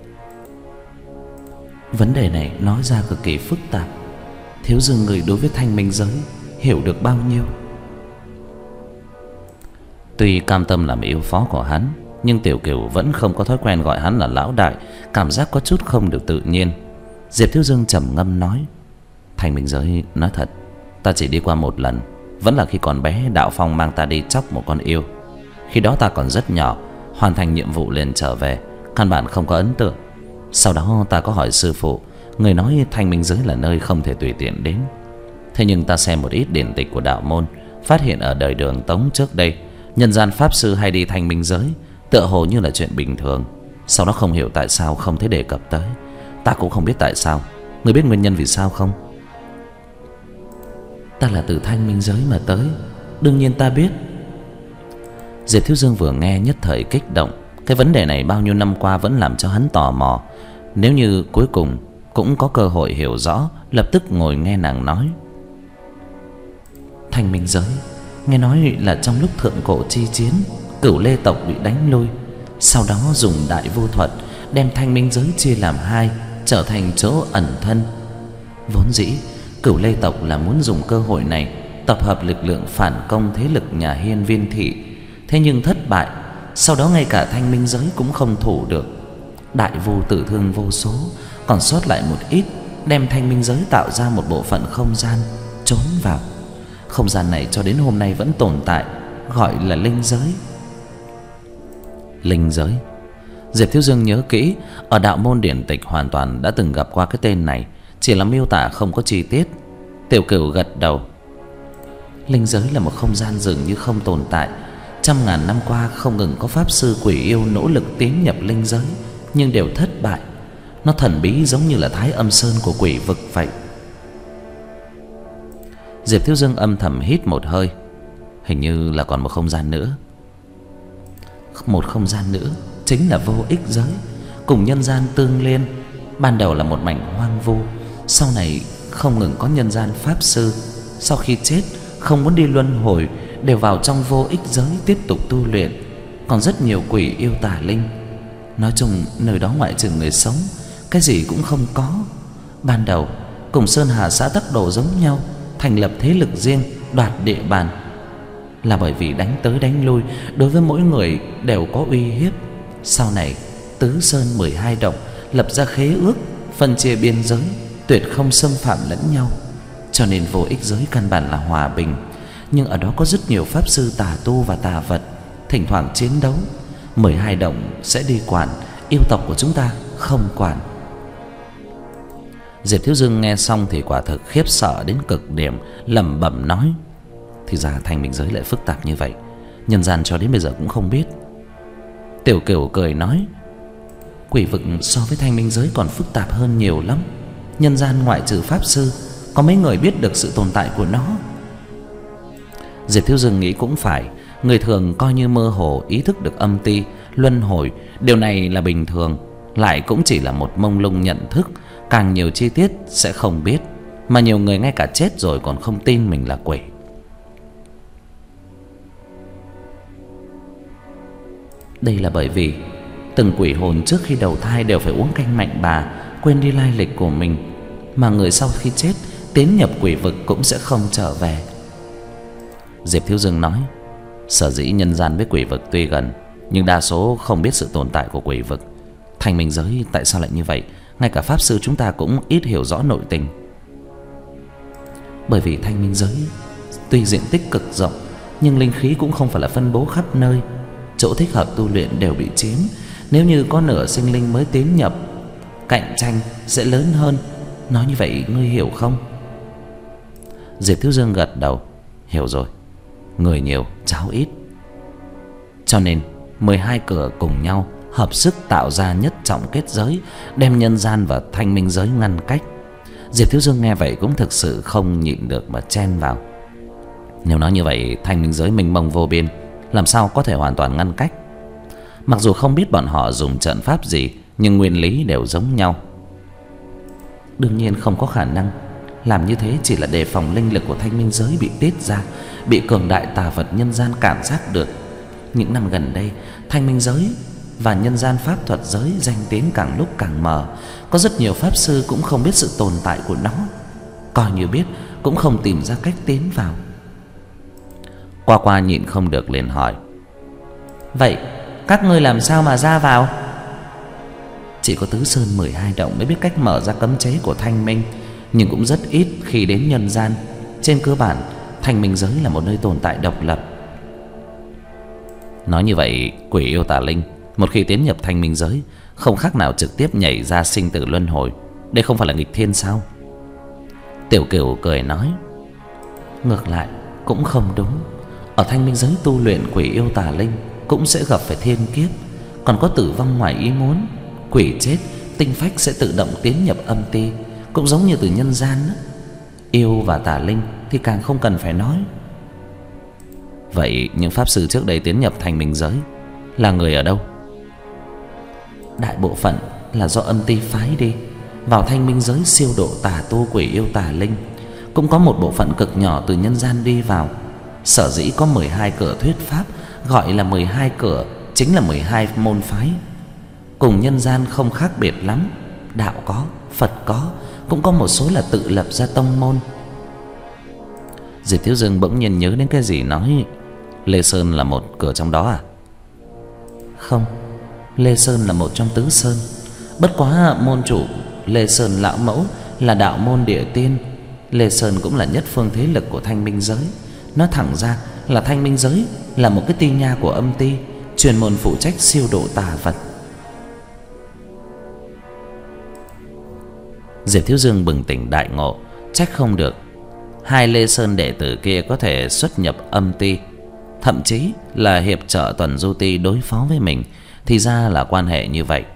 Vấn đề này nói ra cực kỳ phức tạp. Thiếu Dương người đối với Thanh Minh giới hiểu được bao nhiêu? Tuy cam tâm làm yêu phó của hắn, nhưng Tiểu Kiều vẫn không có thói quen gọi hắn là lão đại, cảm giác có chút không được tự nhiên. Diệp Thiếu Dương trầm ngâm nói. Thanh Minh giới nói thật, ta chỉ đi qua một lần, vẫn là khi còn bé Đạo Phong mang ta đi chóc một con yêu. Khi đó ta còn rất nhỏ, hoàn thành nhiệm vụ liền trở về, căn bản không có ấn tượng. Sau đó ta có hỏi sư phụ, người nói Thanh Minh giới là nơi không thể tùy tiện đến. Thế nhưng ta xem một ít điển tịch của đạo môn, phát hiện ở đời Đường Tống trước đây, nhân gian pháp sư hay đi Thanh Minh giới, tựa hồ như là chuyện bình thường. Sau đó không hiểu tại sao không thấy đề cập tới. Ta cũng không biết tại sao. Người biết nguyên nhân vì sao không? Ta là từ Thanh Minh giới mà tới, đương nhiên ta biết. Diệp Thiếu Dương vừa nghe nhất thời kích động. Cái vấn đề này bao nhiêu năm qua vẫn làm cho hắn tò mò. Nếu như cuối cùng cũng có cơ hội hiểu rõ, lập tức ngồi nghe nàng nói. Thanh Minh giới, nghe nói là trong lúc thượng cổ chi chiến, Cửu Lê tộc bị đánh lui, sau đó dùng đại vô thuật đem Thanh Minh giới chia làm hai, trở thành chỗ ẩn thân. Vốn dĩ Cửu Lê tộc là muốn dùng cơ hội này tập hợp lực lượng phản công thế lực nhà Hiên Viên thị, thế nhưng thất bại. Sau đó ngay cả Thanh Minh giới cũng không thủ được. Đại vô tử thương vô số, còn sót lại một ít, đem Thanh Minh giới tạo ra một bộ phận không gian trốn vào. Không gian này cho đến hôm nay vẫn tồn tại, gọi là linh giới. Linh giới? Diệp Thiếu Dương nhớ kỹ, ở đạo môn điển tịch hoàn toàn đã từng gặp qua cái tên này, chỉ là miêu tả không có chi tiết. Tiểu Cửu gật đầu. Linh giới là một không gian dường như không tồn tại. Trăm ngàn năm qua không ngừng có pháp sư quỷ yêu nỗ lực tiến nhập linh giới, nhưng đều thất bại. Nó thần bí giống như là Thái Âm Sơn của quỷ vực vậy. Diệp Thiếu Dương âm thầm hít một hơi. Hình như là còn một không gian nữa. Một không gian nữa chính là vô ích giới, cùng nhân gian tương liên. Ban đầu là một mảnh hoang vu, sau này không ngừng có nhân gian pháp sư sau khi chết không muốn đi luân hồi, đều vào trong vô ích giới tiếp tục tu luyện. Còn rất nhiều quỷ yêu tà linh. Nói chung nơi đó ngoại trừ người sống, cái gì cũng không có. Ban đầu cùng Sơn Hà xã Tắc Đồ giống nhau, thành lập thế lực riêng, đoạt địa bàn. Là bởi vì đánh tới đánh lui, đối với mỗi người đều có uy hiếp. Sau này Tứ Sơn mười hai động lập ra khế ước, phân chia biên giới, tuyệt không xâm phạm lẫn nhau. Cho nên vô ích giới căn bản là hòa bình. Nhưng ở đó có rất nhiều pháp sư tà tu và tà vật, thỉnh thoảng chiến đấu. Mười hai động sẽ đi quản, yêu tộc của chúng ta không quản. Diệp Thiếu Dương nghe xong thì quả thực khiếp sợ đến cực điểm, lẩm bẩm nói: thì ra Thanh Minh giới lại phức tạp như vậy, nhân gian cho đến bây giờ cũng không biết. Tiểu Cửu cười nói: quỷ vực so với Thanh Minh giới còn phức tạp hơn nhiều lắm. Nhân gian ngoại trừ pháp sư, có mấy người biết được sự tồn tại của nó. Diệp Thiếu Dương nghĩ cũng phải, người thường coi như mơ hồ ý thức được âm ti, luân hồi, điều này là bình thường, lại cũng chỉ là một mông lung nhận thức, càng nhiều chi tiết sẽ không biết, mà nhiều người ngay cả chết rồi còn không tin mình là quỷ. Đây là bởi vì từng quỷ hồn trước khi đầu thai đều phải uống canh mạnh bà, quên đi lai lịch của mình, mà người sau khi chết tiến nhập quỷ vực cũng sẽ không trở về. Diệp Thiếu Dương nói: sở dĩ nhân gian với quỷ vực tuy gần, nhưng đa số không biết sự tồn tại của quỷ vực. Thanh Minh giới tại sao lại như vậy? Ngay cả pháp sư chúng ta cũng ít hiểu rõ nội tình. Bởi vì thanh minh giới tuy diện tích cực rộng, nhưng linh khí cũng không phải là phân bố khắp nơi. Chỗ thích hợp tu luyện đều bị chiếm. Nếu như có nửa sinh linh mới tiến nhập, cạnh tranh sẽ lớn hơn. Nói như vậy ngươi hiểu không? Diệp Thiếu Dương gật đầu. Hiểu rồi. Người nhiều cháo ít, cho nên mười hai cửa cùng nhau hợp sức tạo ra nhất trọng kết giới, đem nhân gian và thanh minh giới ngăn cách. Diệp Thiếu Dương nghe vậy cũng thực sự không nhịn được mà chen vào. Nếu nói như vậy, thanh minh giới mênh mông vô biên, làm sao có thể hoàn toàn ngăn cách? Mặc dù không biết bọn họ dùng trận pháp gì, nhưng nguyên lý đều giống nhau. Đương nhiên không có khả năng. Làm như thế chỉ là đề phòng linh lực của thanh minh giới bị tiết ra, bị cường đại tà vật nhân gian cảm giác được. Những năm gần đây, thanh minh giới và nhân gian pháp thuật giới danh tiếng càng lúc càng mờ. Có rất nhiều pháp sư cũng không biết sự tồn tại của nó, coi như biết cũng không tìm ra cách tiến vào. Qua Qua nhịn không được liền hỏi: vậy các ngươi làm sao mà ra vào? Chỉ có Tứ Sơn mười hai động mới biết cách mở ra cấm chế của thanh minh, nhưng cũng rất ít khi đến nhân gian. Trên cơ bản, thanh minh giới là một nơi tồn tại độc lập. Nói như vậy, quỷ yêu tà linh một khi tiến nhập thanh minh giới, không khác nào trực tiếp nhảy ra sinh tử luân hồi. Đây không phải là nghịch thiên sao? Tiểu Cửu cười nói: ngược lại cũng không đúng. Ở thanh minh giới tu luyện, quỷ yêu tà linh cũng sẽ gặp phải thiên kiếp, còn có tử vong ngoài ý muốn. Quỷ chết, tinh phách sẽ tự động tiến nhập âm ti, cũng giống như từ nhân gian đó. Yêu và tà linh thì càng không cần phải nói. Vậy những pháp sư trước đây tiến nhập thanh minh giới là người ở đâu? Đại bộ phận là do âm ti phái đi vào thanh minh giới siêu độ tà tu quỷ yêu tà linh. Cũng có một bộ phận cực nhỏ từ nhân gian đi vào. Sở dĩ có mười hai cửa thuyết pháp, gọi là mười hai cửa, chính là mười hai môn phái. Cùng nhân gian không khác biệt lắm. Đạo có, Phật có, cũng có một số là tự lập ra tông môn. Diệp Thiếu Dương bỗng nhiên nhớ đến cái gì, nói: Lê Sơn là một cửa trong đó à? Không, Lê Sơn là một trong tứ sơn. Bất quá môn chủ Lê Sơn lão mẫu là đạo môn địa tiên. Lê Sơn cũng là nhất phương thế lực của thanh minh giới. Nói thẳng ra là thanh minh giới là một cái ti nha của âm ti, chuyên môn phụ trách siêu độ tà vật. Diệp Thiếu Dương bừng tỉnh đại ngộ. Trách không được hai Lê Sơn đệ tử kia có thể xuất nhập âm ti, thậm chí là hiệp trợ Tuần Du Ti đối phó với mình. Thì ra là quan hệ như vậy.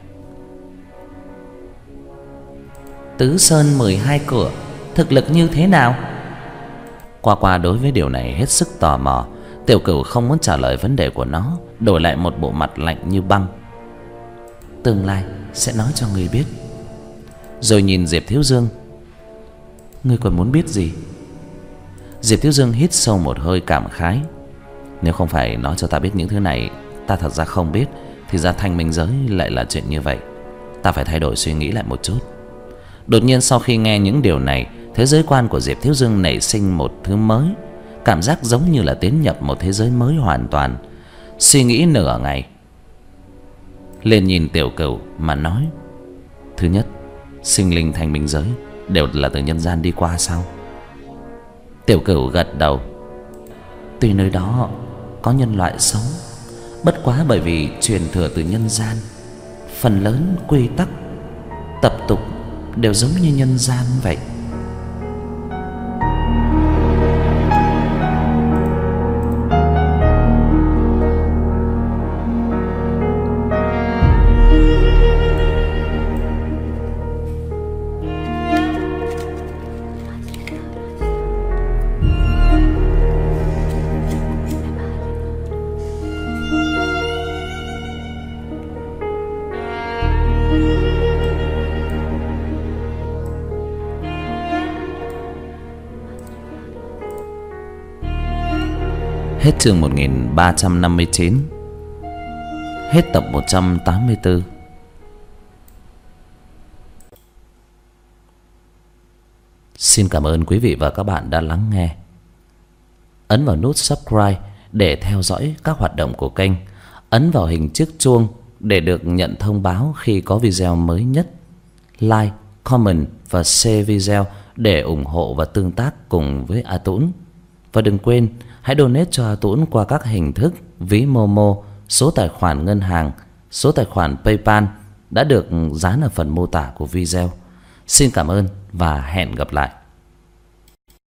Tứ Sơn mười hai cửa, thực lực như thế nào? Qua Qua đối với điều này hết sức tò mò. Tiểu Cửu không muốn trả lời vấn đề của nó, đổi lại một bộ mặt lạnh như băng. Tương lai sẽ nói cho người biết. Rồi nhìn Diệp Thiếu Dương: ngươi còn muốn biết gì? Diệp Thiếu Dương hít sâu một hơi cảm khái: nếu không phải nói cho ta biết những thứ này, ta thật ra không biết thì ra thanh minh giới lại là chuyện như vậy. Ta phải thay đổi suy nghĩ lại một chút. Đột nhiên sau khi nghe những điều này, thế giới quan của Diệp Thiếu Dương nảy sinh một thứ mới, cảm giác giống như là tiến nhập một thế giới mới hoàn toàn. Suy nghĩ nửa ngày, liền nhìn Tiểu Cửu mà nói: thứ nhất, sinh linh thanh minh giới đều là từ nhân gian đi qua sao? Tiểu Cửu gật đầu. Tuy nơi đó có nhân loại sống, bất quá bởi vì truyền thừa từ nhân gian, phần lớn quy tắc, tập tục đều giống như nhân gian vậy. Hết chương một nghìn ba trăm năm mươi chín. Hết tập một trăm tám mươi tư. Xin cảm ơn quý vị và các bạn đã lắng nghe. Ấn vào nút subscribe để theo dõi các hoạt động của kênh. Ấn vào hình chiếc chuông để được nhận thông báo khi có video mới nhất. Like, comment và share video để ủng hộ và tương tác cùng với A Tũng. Và đừng quên hãy donate cho A Tũng qua các hình thức ví Momo, số tài khoản ngân hàng, số tài khoản PayPal đã được dán ở phần mô tả của video. Xin cảm ơn và hẹn gặp lại.